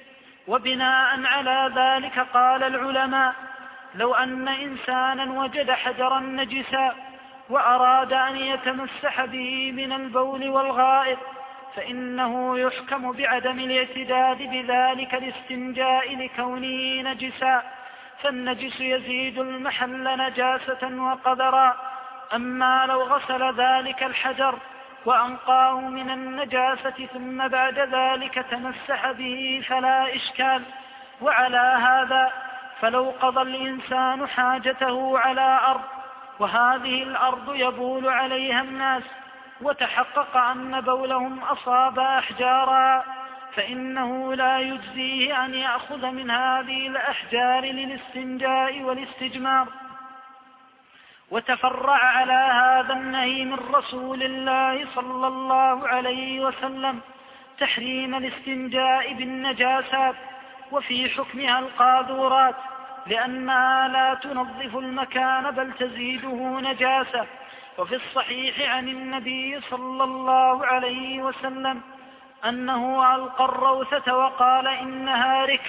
وبناء على ذلك قال العلماء: لو أن إنسانا وجد حجرا نجسا وأراد أن يتمسح به من البول والغائط فإنه يحكم بعدم الاعتداد بذلك الاستنجاء لكونه نجسا، فالنجس يزيد المحل نجاسة وقدرا. أما لو غسل ذلك الحجر وأنقاه من النجاسة ثم بعد ذلك تمسح به فلا إشكال. وعلى هذا فلو قضى الإنسان حاجته على أرض وهذه الأرض يبول عليها الناس وتحقق أن بولهم أصاب أحجارا فإنه لا يجزيه أن يأخذ من هذه الأحجار للاستنجاء والاستجمار. وتفرع على هذا النهي من رسول الله صلى الله عليه وسلم تحريم الاستنجاء بالنجاسات وفي حكمها القاذورات، لأنها لا تنظف المكان بل تزيده نجاسة. وفي الصحيح عن النبي صلى الله عليه وسلم أنه ألقى الروثة وقال إنها ركس،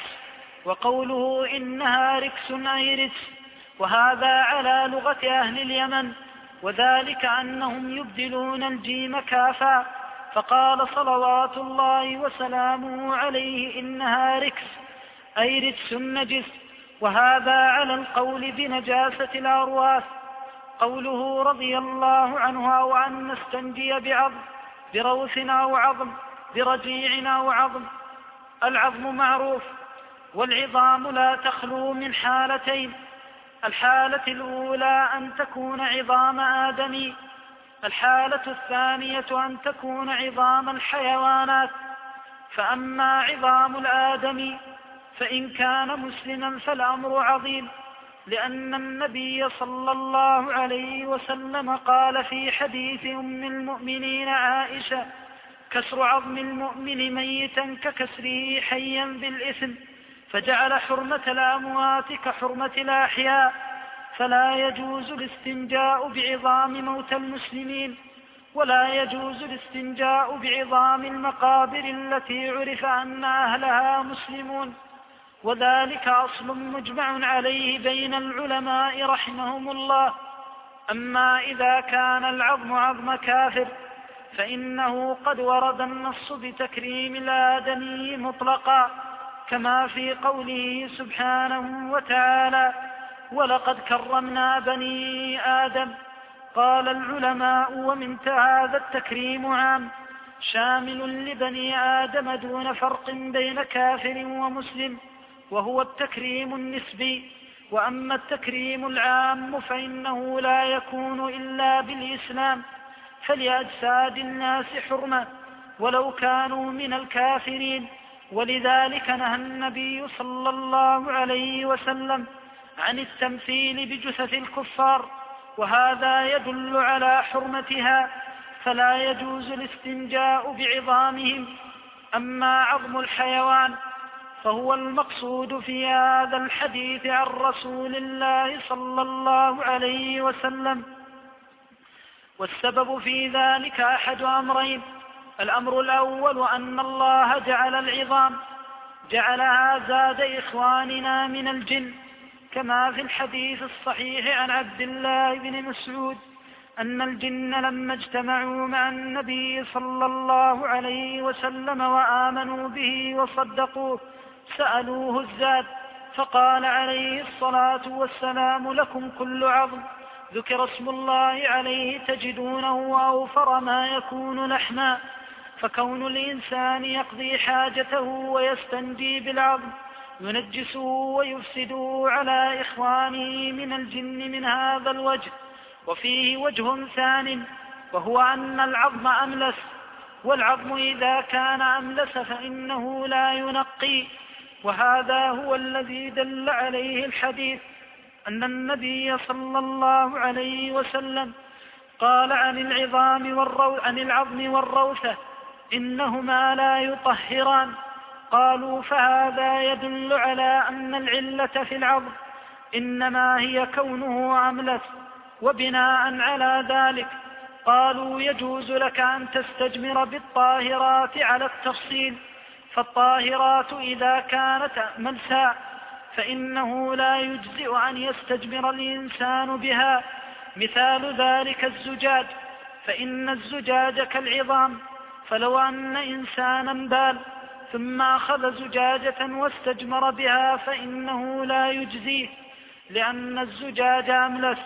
وقوله إنها ركس أي رجس، وهذا على لغة أهل اليمن، وذلك أنهم يبدلون الجيم كافا، فقال صلوات الله وسلامه عليه إنها ركس أي رجس نجس، وهذا على القول بنجاسة الأرواث. قوله رضي الله عنه أو أن نستنجي بعظم بروث أو عظم برجيع أو عظم. العظم معروف، والعظام لا تخلو من حالتين: الحالة الأولى أن تكون عظام آدمي، الحالة الثانية أن تكون عظام الحيوانات. فأما عظام الآدمي فإن كان مسلما فالأمر عظيم، لأن النبي صلى الله عليه وسلم قال في حديث أم المؤمنين عائشة: كسر عظم المؤمن ميتا ككسره حيا بالإثم، فجعل حرمة الأموات كحرمة الأحياء. فلا يجوز الاستنجاء بعظام موتى المسلمين، ولا يجوز الاستنجاء بعظام المقابر التي عرف أن أهلها مسلمون، وذلك أصل مجمع عليه بين العلماء رحمهم الله. أما إذا كان العظم عظم كافر فإنه قد ورد النص بتكريم الآدمي مطلقا، كما في قوله سبحانه وتعالى: ولقد كرمنا بني آدم. قال العلماء: ومن هذا التكريم عام شامل لبني آدم دون فرق بين كافر ومسلم، وهو التكريم النسبي. وأما التكريم العام فإنه لا يكون إلا بالإسلام، فلأجساد الناس حرمة ولو كانوا من الكافرين. ولذلك نهى النبي صلى الله عليه وسلم عن التمثيل بجثث الكفار، وهذا يدل على حرمتها، فلا يجوز الاستنجاء بعظامهم. أما عظم الحيوان فهو المقصود في هذا الحديث عن رسول الله صلى الله عليه وسلم، والسبب في ذلك أحد أمرين: الأمر الأول أن الله جعل العظام جعلها زاد إخواننا من الجن، كما في الحديث الصحيح عن عبد الله بن مسعود أن الجن لما اجتمعوا مع النبي صلى الله عليه وسلم وآمنوا به وصدقوه سألوه الزاد، فقال عليه الصلاة والسلام: لكم كل عظم ذكر اسم الله عليه تجدونه أوفر ما يكون لحما. فكون الإنسان يقضي حاجته ويستنجي بالعظم ينجسه ويفسده على إخوانه من الجن من هذا الوجه. وفيه وجه ثان، وهو أن العظم أملس، والعظم إذا كان أملس فإنه لا ينقي، وهذا هو الذي دل عليه الحديث أن النبي صلى الله عليه وسلم قال عن العظم والروثة إنهما لا يطهران. قالوا: فهذا يدل على أن العلة في العظم إنما هي كونه أملس. وبناء على ذلك قالوا: يجوز لك أن تستجمر بالطاهرات على التفصيل، فالطاهرات إذا كانت ملسا فإنه لا يجزئ أن يستجمر الإنسان بها. مثال ذلك الزجاج، فإن الزجاج كالعظام، فلو أن إنسانا بال ثم أخذ زجاجة واستجمر بها فإنه لا يجزيه، لأن الزجاج أملس،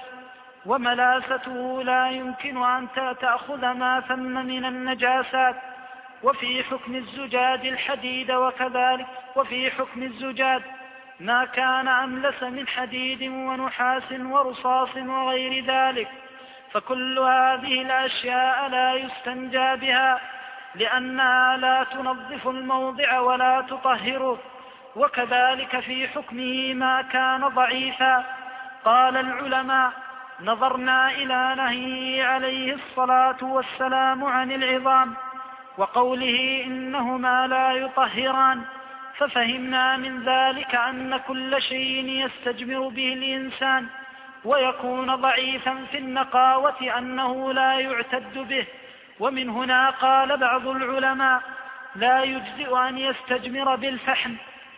وملاسته لا يمكن أن تأخذ ما ثم من النجاسات. وفي حكم الزجاج الحديد وكذلك، وفي حكم الزجاج ما كان أملس من حديد ونحاس ورصاص وغير ذلك. فكل هذه الأشياء لا يستنجى بها، لأنها لا تنظف الموضع ولا تطهره. وكذلك في حكمه ما كان ضعيفا. قال العلماء: نظرنا إلى نهيه عليه الصلاة والسلام عن العظام وقوله إنهما لا يطهران، ففهمنا من ذلك أن كل شيء يستجمر به الإنسان ويكون ضعيفا في النقاوة أنه لا يعتد به. ومن هنا قال بعض العلماء: لا يجزئ أن يستجمر بالفحم،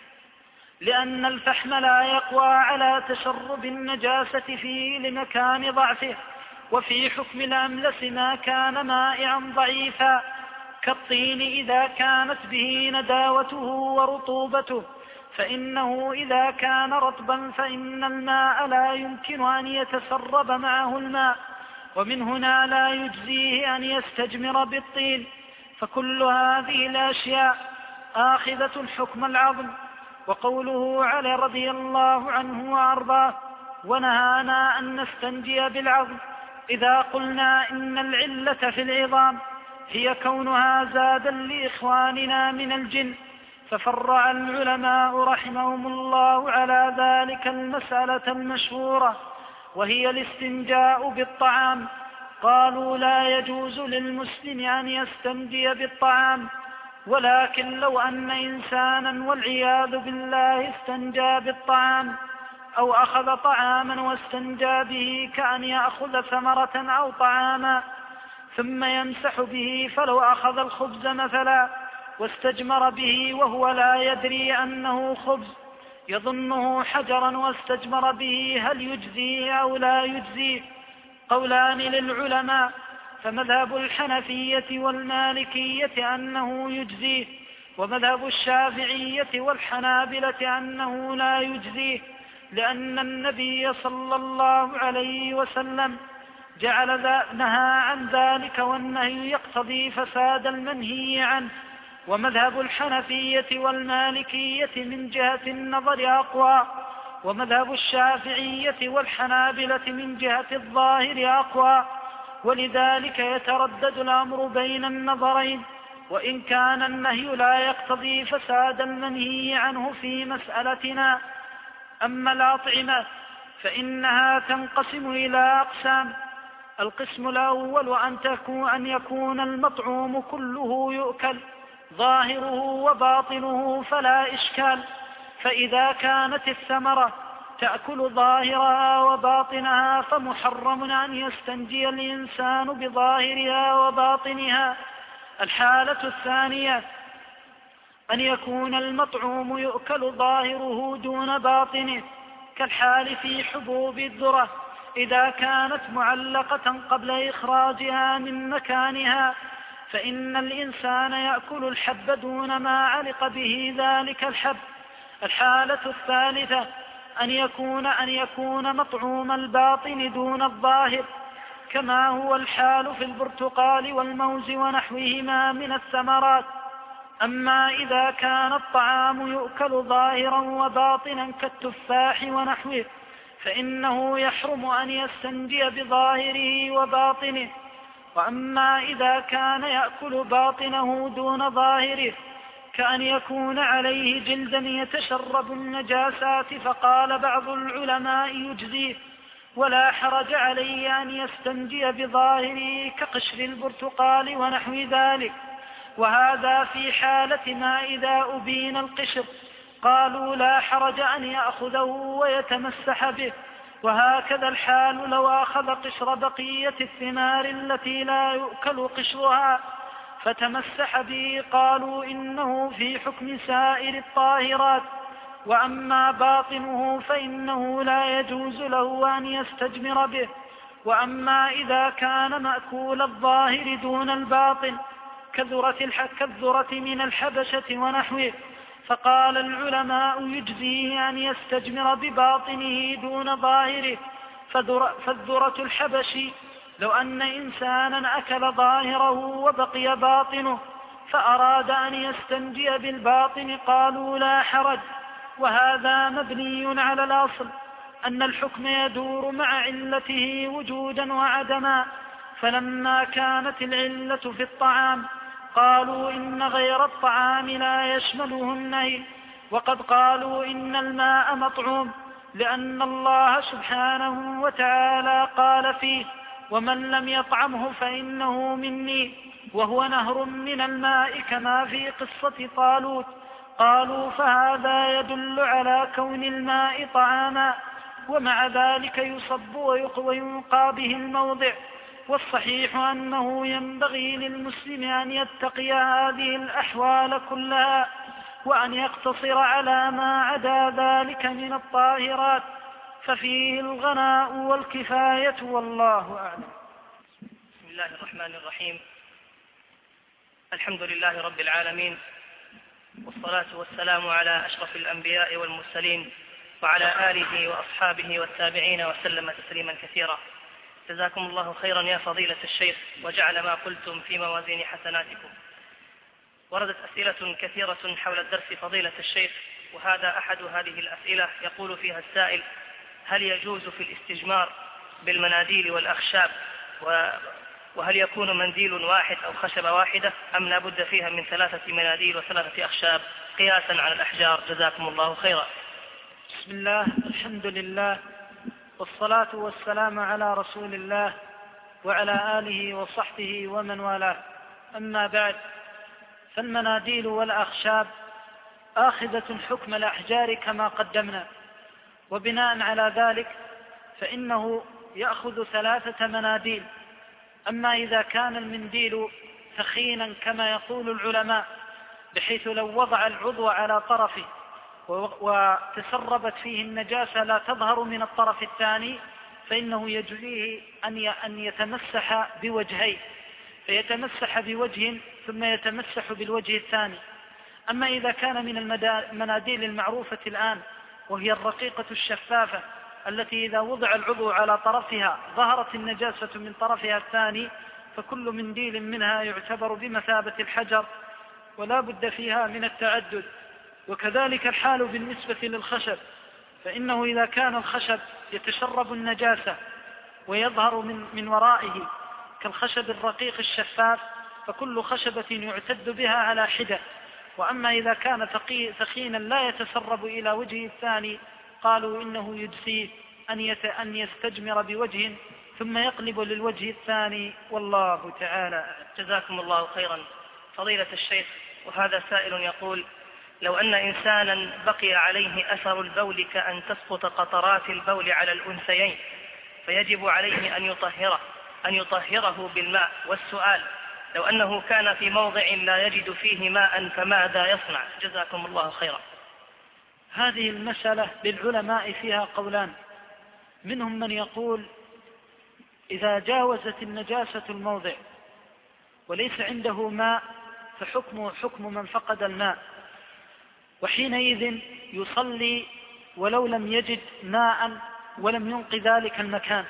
لأن الفحم لا يقوى على تشرب النجاسة فيه لمكان ضعفه. وفي حكم الأملس ما كان مائعا ضعيفا كالطين إذا كانت به نداوته ورطوبته، فإنه إذا كان رطبا فإن الماء لا يمكن أن يتسرب معه الماء، ومن هنا لا يجزيه أن يستجمر بالطين. فكل هذه الأشياء آخذة حكم العظم. وقوله علي رضي الله عنه وأرضاه: ونهانا أن نستنجي بالعظم، إذا قلنا إن العلة في العظام هي كونها زادا لإخواننا من الجن. ففرع العلماء رحمهم الله على ذلك المسألة المشهورة، وهي الاستنجاء بالطعام. قالوا: لا يجوز للمسلم أن يستنجي بالطعام، ولكن لو أن إنسانا والعياذ بالله استنجى بالطعام أو أخذ طعاما واستنجى به، كأن يأخذ ثمرة أو طعاما ثم يمسح به، فلو أخذ الخبز مثلا واستجمر به وهو لا يدري أنه خبز، يظنه حجرا واستجمر به، هل يجزيه أو لا يجزيه؟ قولان للعلماء، فمذهب الحنفية والمالكية أنه يجزيه، ومذهب الشافعية والحنابلة أنه لا يجزيه، لأن النبي صلى الله عليه وسلم نهى عن ذلك، والنهي يقتضي فساد المنهي عنه. ومذهب الحنفية والمالكية من جهة النظر أقوى، ومذهب الشافعية والحنابلة من جهة الظاهر أقوى، ولذلك يتردد الأمر بين النظرين، وإن كان النهي لا يقتضي فساد المنهي عنه في مسألتنا. أما الأطعمة فإنها تنقسم إلى أقسام: القسم الأول أن يكون المطعوم كله يؤكل ظاهره وباطنه فلا إشكال، فإذا كانت الثمرة تأكل ظاهرها وباطنها فمحرم أن يستنجي الإنسان بظاهرها وباطنها. الحالة الثانية أن يكون المطعوم يؤكل ظاهره دون باطنه، كالحال في حبوب الذرة إذا كانت معلقة قبل إخراجها من مكانها، فإن الإنسان يأكل الحب دون ما علق به ذلك الحب. الحالة الثالثة أن يكون مطعوم الباطن دون الظاهر، كما هو الحال في البرتقال والموز ونحوهما من الثمرات. أما إذا كان الطعام يؤكل ظاهرا وباطنا كالتفاح ونحوه، فإنه يحرم أن يستنجي بظاهره وباطنه. وأما إذا كان يأكل باطنه دون ظاهره، كأن يكون عليه جلدا يتشرب النجاسات، فقال بعض العلماء يجزيه ولا حرج عليه أن يستنجي بظاهره كقشر البرتقال ونحو ذلك، وهذا في حالة ما إذا أبين القشر قالوا لا حرج أن يأخذه ويتمسح به. وهكذا الحال لو أخذ قشر بقية الثمار التي لا يؤكل قشرها، فتمسح به قالوا إنه في حكم سائر الطاهرات، وأما باطنه فإنه لا يجوز له أن يستجمر به. وأما إذا كان مأكول الظاهر دون الباطن كالذرة من الحبشة ونحوه، فقال العلماء يجزيه أن يستجمر بباطنه دون ظاهره. فالذرة الحبشي لو أن إنسانا أكل ظاهره وبقي باطنه فأراد أن يستنجي بالباطن قالوا لا حرج. وهذا مبني على الأصل أن الحكم يدور مع علته وجودا وعدما، فلما كانت العلة في الطعام قالوا إن غير الطعام لا يشمله النهي، وقد قالوا إن الماء مطعوم لأن الله سبحانه وتعالى قال فيه ومن لم يطعمه فإنه مني، وهو نهر من الماء كما في قصة طالوت. قالوا فهذا يدل على كون الماء طعاما، ومع ذلك يصب وينقى به الموضع. والصحيح أنه ينبغي للمسلم أن يتقي هذه الأحوال كلها وأن يقتصر على ما عدا ذلك من الطاهرات، ففيه الغناء والكفاية والله أعلم. بسم الله الرحمن الرحيم. الحمد لله رب العالمين، والصلاة والسلام على أشرف الأنبياء والمرسلين وعلى آله وأصحابه والتابعين وسلم تسليما كثيرا. جزاكم الله خيرا يا فضيلة الشيخ، وجعل ما قلتم في موازين حسناتكم. وردت أسئلة كثيرة حول الدرس فضيلة الشيخ، وهذا أحد هذه الأسئلة يقول فيها السائل: هل يجوز في الاستجمار بالمناديل والأخشاب، وهل يكون منديل واحد أو خشبة واحدة أم لا بد فيها من 3 مناديل و3 أخشاب قياسا على الأحجار؟ جزاكم الله خيرا. بسم الله، الحمد لله، والصلاة والسلام على رسول الله وعلى آله وصحبه ومن والاه. أما بعد، فالمناديل والأخشاب آخذة حكم الأحجار كما قدمنا، وبناء على ذلك فإنه يأخذ 3 مناديل. أما إذا كان المنديل ثخينا كما يقول العلماء بحيث لو وضع العضو على طرفه وتسربت فيه النجاسة لا تظهر من الطرف الثاني فإنه يجزيه أن يتمسح بوجهين، فيتمسح بوجه ثم يتمسح بالوجه الثاني. أما إذا كان من المناديل المعروفة الآن وهي الرقيقة الشفافة التي إذا وضع العضو على طرفها ظهرت النجاسة من طرفها الثاني، فكل منديل منها يعتبر بمثابة الحجر ولا بد فيها من التعدد. وكذلك الحال بالنسبة للخشب، فإنه إذا كان الخشب يتشرب النجاسة ويظهر من ورائه كالخشب الرقيق الشفاف فكل خشبة يعتد بها على حدة. وأما إذا كان ثخينا لا يتسرب إلى وجهه الثاني قالوا إنه يجزيه أن يستجمر بوجه ثم يقلب للوجه الثاني، والله تعالى. جزاكم الله خيرا فضيلة الشيخ. وهذا سائل يقول: لو أن إنسانا بقي عليه أثر البول كأن تسقط قطرات البول على الأنثيين فيجب عليه أن يطهره بالماء، والسؤال: لو أنه كان في موضع لا يجد فيه ماء فماذا يصنع؟ جزاكم الله خيرا. هذه المسألة للعلماء فيها قولان، منهم من يقول إذا جاوزت النجاسة الموضع وليس عنده ماء فحكمه حكم من فقد الماء، وحينئذ يصلي ولو لم يجد ماء ولم ينق ذلك المكان،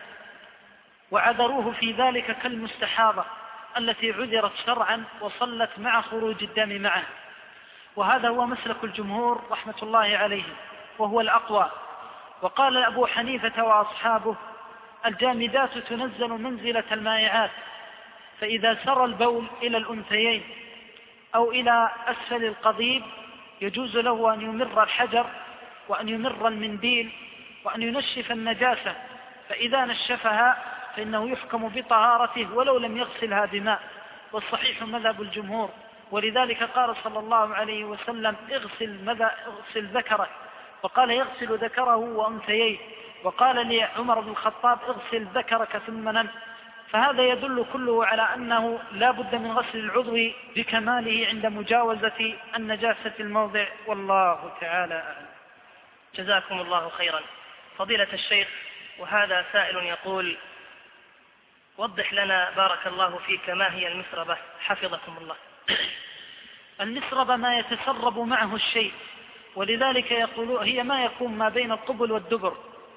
وعذروه في ذلك كالمستحاضة التي عذرت شرعا وصلت مع خروج الدم معه. وهذا هو مسلك الجمهور رحمة الله عليهم وهو الأقوى. وقال أبو حنيفة وأصحابه: الجامدات تنزل منزلة المائعات، فإذا سر البول إلى الأنثيين أو إلى أسفل القضيب يجوز له أن يمر الحجر وأن يمر المنديل وأن ينشف النجاسة، فإذا نشفها فإنه يحكم بطهارته ولو لم يغسلها بماء، والصحيح مذهب الجمهور. ولذلك قال صلى الله عليه وسلم: اغسل ذكرك، وقال يغسل ذكره وأنثييه. وقال لعمر بن الخطاب: اغسل ذكرك ثم نم. فهذا يدل كله على أنه لا بد من غسل العضو بكماله عند مجاوزة النجاسة الموضع، والله تعالى أعلم. جزاكم الله خيرا. فضيلة الشيخ، وهذا سائل يقول: وضح لنا بارك الله فيك ما هي المسربة حفظكم الله. المسربة ما يتسرب معه الشيء، ولذلك يقولون هي ما يكون ما بين القبل والدبر،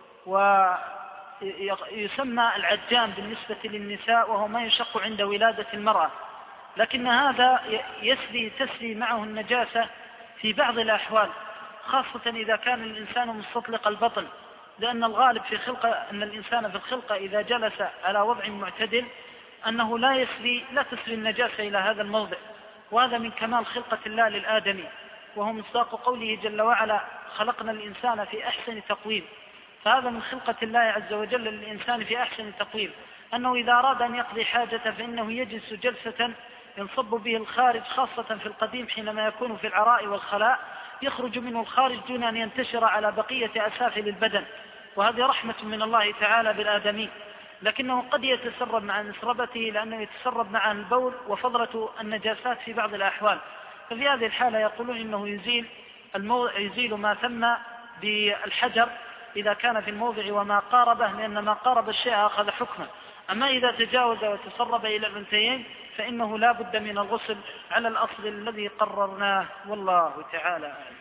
ويسمى العجان بالنسبة للنساء، وهو ما يشق عند ولادة المرأة، لكن هذا تسري معه النجاسة في بعض الأحوال، خاصة إذا كان الإنسان مستطلق البطن، لأن الغالب في خلقة أن الإنسان في الخلقة إذا جلس على وضع معتدل أنه لا تسري النجاسة إلى هذا الموضع، وهذا من كمال خلقة الله للآدمي، وهو مصداق قوله جل وعلا: خلقنا الإنسان في أحسن تقويم. فهذا من خلقة الله عز وجل للإنسان في أحسن تقويم، أنه إذا أراد أن يقضي حاجة فإنه يجلس جلسة ينصب به الخارج، خاصة في القديم حينما يكون في العراء والخلاء يخرج منه الخارج دون أن ينتشر على بقية أسافل البدن، وهذه رحمة من الله تعالى بالآدمين. لكنه قد يتسرب مع مسربته لأنه يتسرب مع البول وفضلة النجاسات في بعض الأحوال، ففي هذه الحالة يقولون إنه يزيل ما ثم بالحجر إذا كان في الموضع وما قاربه، لأن ما قارب الشيء أخذ حكمه. أما إذا تجاوز وتسرب إلى الأنثيين فإنه لا بد من الغسل على الأصل الذي قررناه، والله تعالى أعلم.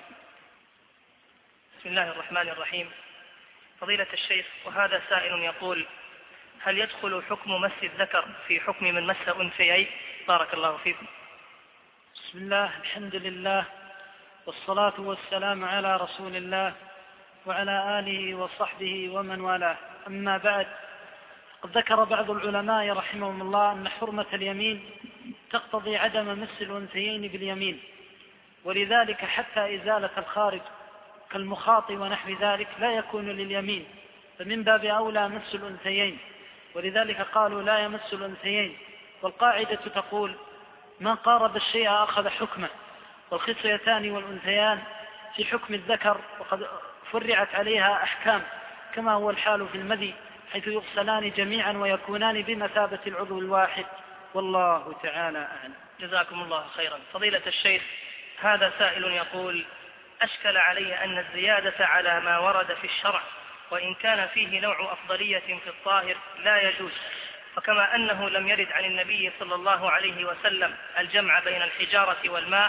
بسم الله الرحمن الرحيم. فضيلة الشيخ، وهذا سائل يقول: هل يدخل حكم مس الذكر في حكم من مس أنثيين؟ بارك الله فيكم. بسم الله، الحمد لله، والصلاة والسلام على رسول الله وعلى آله وصحبه ومن والاه، أما بعد، قد ذكر بعض العلماء رحمهم الله أن حرمة اليمين تقتضي عدم مس الأنثيين باليمين، ولذلك حتى إزالة الخارج كالمخاط ونحو ذلك لا يكون لليمين، فمن باب أولى مس الأنثيين، ولذلك قالوا لا يمس الأنثيين. والقاعدة تقول: ما قارب الشيء أخذ حكمه، والخصيتان والأنثيان في حكم الذكر، وقد فرعت عليها أحكام كما هو الحال في المذي، حيث يغسلان جميعا ويكونان بمثابة العضو الواحد، والله تعالى أعلم. جزاكم الله خيرا. فضيلة الشيخ، هذا سائل يقول: أشكل علي أن الزيادة على ما ورد في الشرع وإن كان فيه نوع أفضلية في الطاهر لا يجوز، فكما أنه لم يرد عن النبي صلى الله عليه وسلم الجمع بين الحجارة والماء،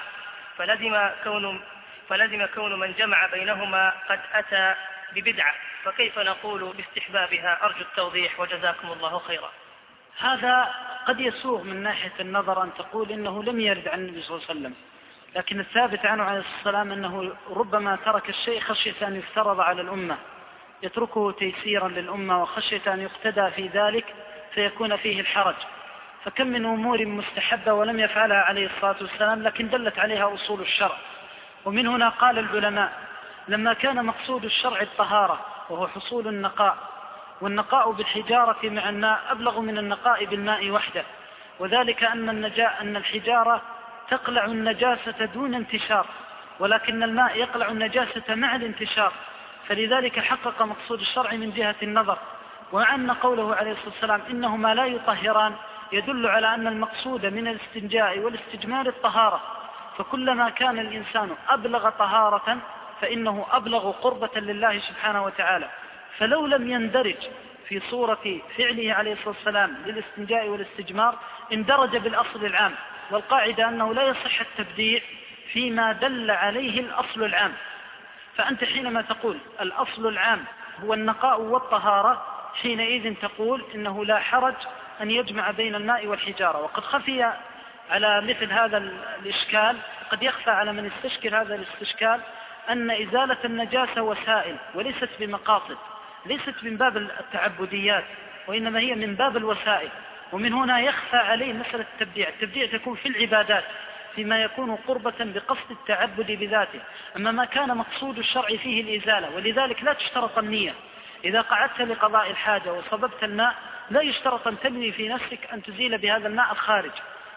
فلزم كون من جمع بينهما قد أتى ببدعة، فكيف نقول باستحبابها؟ أرجو التوضيح وجزاكم الله خيرا. هذا قد يسوغ من ناحية النظر أن تقول إنه لم يرد عن النبي صلى الله عليه وسلم، لكن الثابت عنه عليه الصلاة والسلام أنه ربما ترك الشيء خشية أن يفترض على الأمة، يتركه تيسيرا للأمة وخشية أن يقتدى في ذلك فيكون فيه الحرج. فكم من أمور مستحبة ولم يفعلها عليه الصلاة والسلام لكن دلت عليها أصول الشرع. ومن هنا قال العلماء: لما كان مقصود الشرع الطهارة وهو حصول النقاء، والنقاء بالحجارة مع الماء أبلغ من النقاء بالماء وحده، وذلك أن الحجارة تقلع النجاسة دون انتشار، ولكن الماء يقلع النجاسة مع الانتشار، فلذلك حقق مقصود الشرع من جهة النظر. ومع أن قوله عليه الصلاة والسلام إنهما لا يطهران يدل على أن المقصود من الاستنجاء والاستجمار الطهارة، فكلما كان الإنسان أبلغ طهارة فإنه أبلغ قربة لله سبحانه وتعالى. فلو لم يندرج في صورة فعله عليه الصلاة والسلام للاستنجاء والاستجمار اندرج بالأصل العام، والقاعدة أنه لا يصح التبديع فيما دل عليه الأصل العام. فأنت حينما تقول الأصل العام هو النقاء والطهارة حينئذ تقول إنه لا حرج أن يجمع بين الماء والحجارة. وقد خفي على مثل هذا الإشكال، قد يخفى على من يستشكل هذا الاستشكال، أن إزالة النجاسة وسائل وليست بمقاصد، ليست من باب التعبديات وإنما هي من باب الوسائل. ومن هنا يخفى عليه مسألة التبديع. التبديع تكون في العبادات فيما يكون قربة بقصد التعبد بذاته، أما ما كان مقصود الشرع فيه الإزالة، ولذلك لا تشترط النية. إذا قعدت لقضاء الحاجة وصببت الماء لا يشترط أن تنوي في نفسك أن تزيل بهذا الماء الخارج،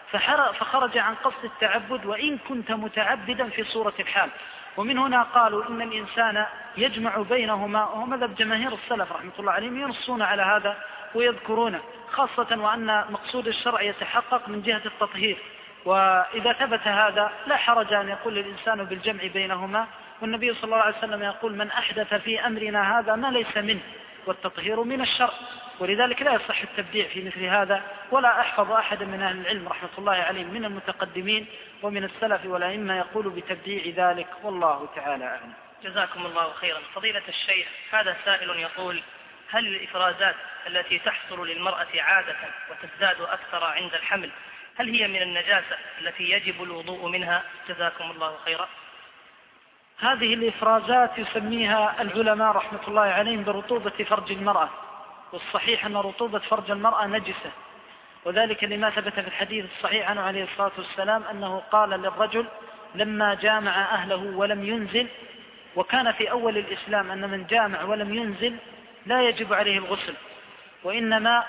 فخرج عن قصد التعبد وإن كنت متعبدا في صورة الحال. ومن هنا قالوا إن الإنسان يجمع بينهما، وهو مذهب جماهير السلف رحمة الله عليهم ينصون على هذا ويذكرونه، خاصة وأن مقصود الشرع يتحقق من جهة التطهير. وإذا ثبت هذا لا حرج أن يقول الإنسان بالجمع بينهما. والنبي صلى الله عليه وسلم يقول: من أحدث في أمرنا هذا ما ليس منه، والتطهير من الشرع. ولذلك لا يصح التبديع في مثل هذا، ولا أحفظ أحد من أهل العلم رحمة الله عليهم من المتقدمين ومن السلف والأئمة يقول بتبديع ذلك، والله تعالى أعلم. جزاكم الله خيرا. فضيلة الشيخ، هذا سائل يقول: هل الإفرازات التي تحصل للمرأة عادة وتزداد أكثر عند الحمل هل هي من النجاسة التي يجب الوضوء منها؟ جزاكم الله خيرا. هذه الإفرازات يسميها العلماء رحمة الله عليهم برطوبة فرج المرأة، والصحيح أن رطوبة فرج المرأة نجسة، وذلك لما ثبت في الحديث الصحيح عنه عليه الصلاة والسلام أنه قال للرجل لما جامع أهله ولم ينزل، وكان في أول الإسلام أن من جامع ولم ينزل لا يجب عليه الغسل، وإنما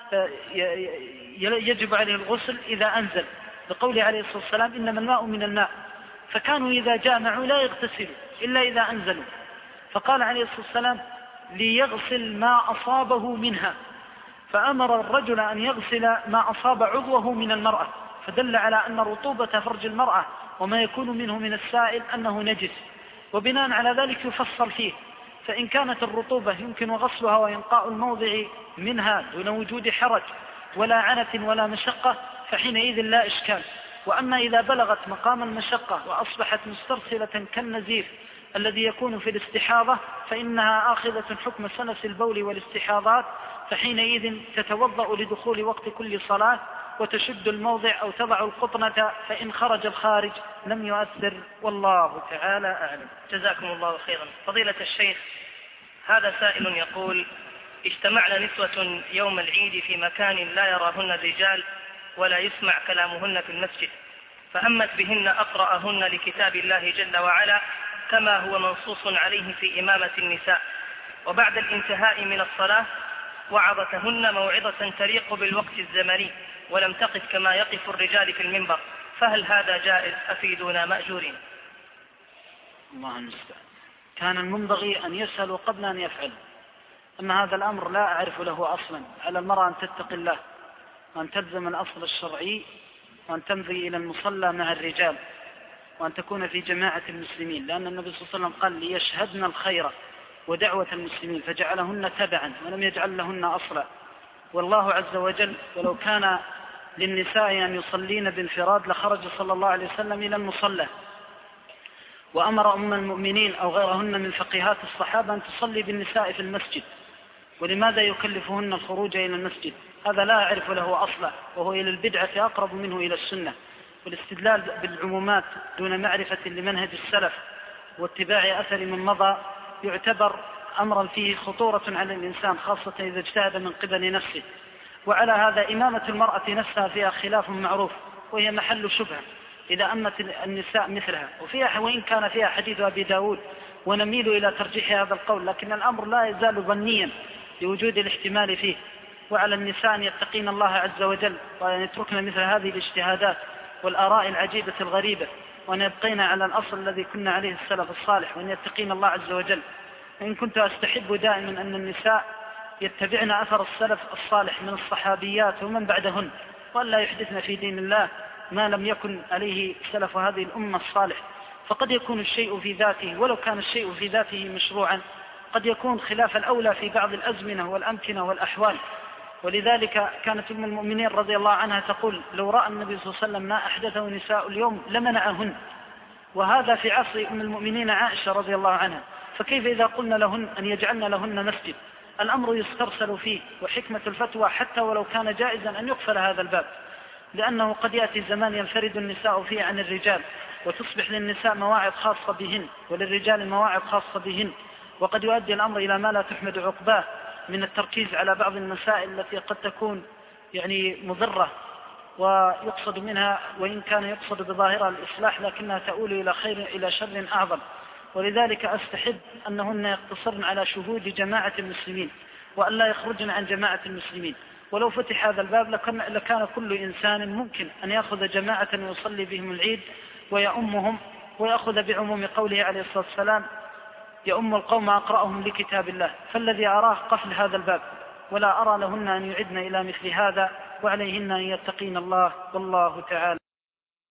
يجب عليه الغسل إذا أنزل، بقوله عليه الصلاة والسلام إنما الماء من الماء، فكانوا إذا جامعوا لا يغتسلوا إلا إذا أنزلوا، فقال عليه الصلاة والسلام ليغسل ما أصابه منها، فأمر الرجل أن يغسل ما أصاب عضوه من المرأة، فدل على أن رطوبة فرج المرأة وما يكون منه من السائل أنه نجس، وبناء على ذلك يفصل فيه. فإن كانت الرطوبة يمكن غسلها وإنقاء الموضع منها دون وجود حرج ولا عنة ولا مشقة فحينئذ لا إشكال. وأما إذا بلغت مقام المشقة وأصبحت مسترسلة كالنزيف الذي يكون في الاستحاضة فإنها آخذة حكم سلس البول والاستحاضات، فحينئذ تتوضأ لدخول وقت كل صلاة وتشد الموضع أو تضع القطنة، فإن خرج الخارج لم يؤثر، والله تعالى أعلم. جزاكم الله خيرا. فضيلة الشيخ، هذا سائل يقول: اجتمعنا نسوة يوم العيد في مكان لا يراهن الرجال ولا يسمع كلامهن في المسجد، فأمت بهن أقرأهن لكتاب الله جل وعلا كما هو منصوص عليه في إمامة النساء، وبعد الانتهاء من الصلاة وعظتهن موعظة تليق بالوقت الزمني ولم تقف كما يقف الرجال في المنبر، فهل هذا جائز؟ أفيدونا مأجورين. الله المستعان. كان المنبغي أن يسألوا قبل أن يفعل، أما هذا الأمر لا أعرف له أصلا. على المرأة أن تتقي الله وأن تلزم الأصل الشرعي وأن تمضي إلى المصلى مع الرجال وأن تكون في جماعة المسلمين، لأن النبي صلى الله عليه وسلم قال ليشهدن الخير ودعوة المسلمين فجعلهن تبعا ولم يجعل لهن أصلا. والله عز وجل ولو كان للنساء أن يصلين بانفراد لخرج صلى الله عليه وسلم إلى المصلى، وأمر أم المؤمنين أو غيرهن من فقيهات الصحابة أن تصلي بالنساء في المسجد. ولماذا يكلفهن الخروج إلى المسجد؟ هذا لا أعرف له أصلا، وهو إلى البدعة أقرب منه إلى السنة. والاستدلال بالعمومات دون معرفة لمنهج السلف واتباع أثر من مضى يعتبر أمرا فيه خطورة على الإنسان، خاصة إذا اجتهد من قبل نفسه. وعلى هذا إمامة المرأة نفسها فيها خلاف معروف، وهي محل شبهة إذا أمت النساء مثلها، وفيها وإن كان فيها حديث أبي داود ونميل إلى ترجيح هذا القول، لكن الأمر لا يزال ظنيا لوجود الاحتمال فيه. وعلى النساء أن يتقين الله عز وجل وأن يتركن مثل هذه الاجتهادات والآراء العجيبة الغريبة، وأن يبقين على الأصل الذي كنا عليه السلف الصالح، وأن يتقين الله عز وجل. وإن كنت أستحب دائما أن النساء يتبعن أثر السلف الصالح من الصحابيات ومن بعدهن، وأن لا يحدثن في دين الله ما لم يكن عليه سلف هذه الأمة الصالح. فقد يكون الشيء في ذاته، ولو كان الشيء في ذاته مشروعا، قد يكون خلاف الأولى في بعض الأزمنة والأمكنة والأحوال. ولذلك كانت أم المؤمنين رضي الله عنها تقول لو رأى النبي صلى الله عليه وسلم ما أحدثه نساء اليوم لمنعهن، وهذا في عصر أم المؤمنين عائشة رضي الله عنها. فكيف إذا قلنا لهن أن يجعلن لهن مسجد؟ الأمر يسترسل فيه، وحكمة الفتوى حتى ولو كان جائزا أن يقفل هذا الباب، لأنه قد يأتي زمان ينفرد النساء فيه عن الرجال، وتصبح للنساء مواعظ خاصة بهن وللرجال مواعظ خاصة بهن، وقد يؤدي الأمر إلى ما لا تحمد عقباه من التركيز على بعض المسائل التي قد تكون مضرة ويقصد منها، وإن كان يقصد بظاهرها الإصلاح، لكنها تؤول إلى خير إلى شر أعظم. ولذلك أستحب أنهن يقتصرن على شهود جماعة المسلمين وأن لا يخرجن عن جماعة المسلمين. ولو فتح هذا الباب لكان كل إنسان ممكن أن يأخذ جماعة ويصلي بهم العيد ويأمهم، ويأخذ بعموم قوله عليه الصلاة والسلام يأم القوم أقرأهم لكتاب الله. فالذي أراه قفل هذا الباب ولا أرى لهن أن يعدن إلى مثل هذا، وعليهن أن يتقين الله، والله تعالى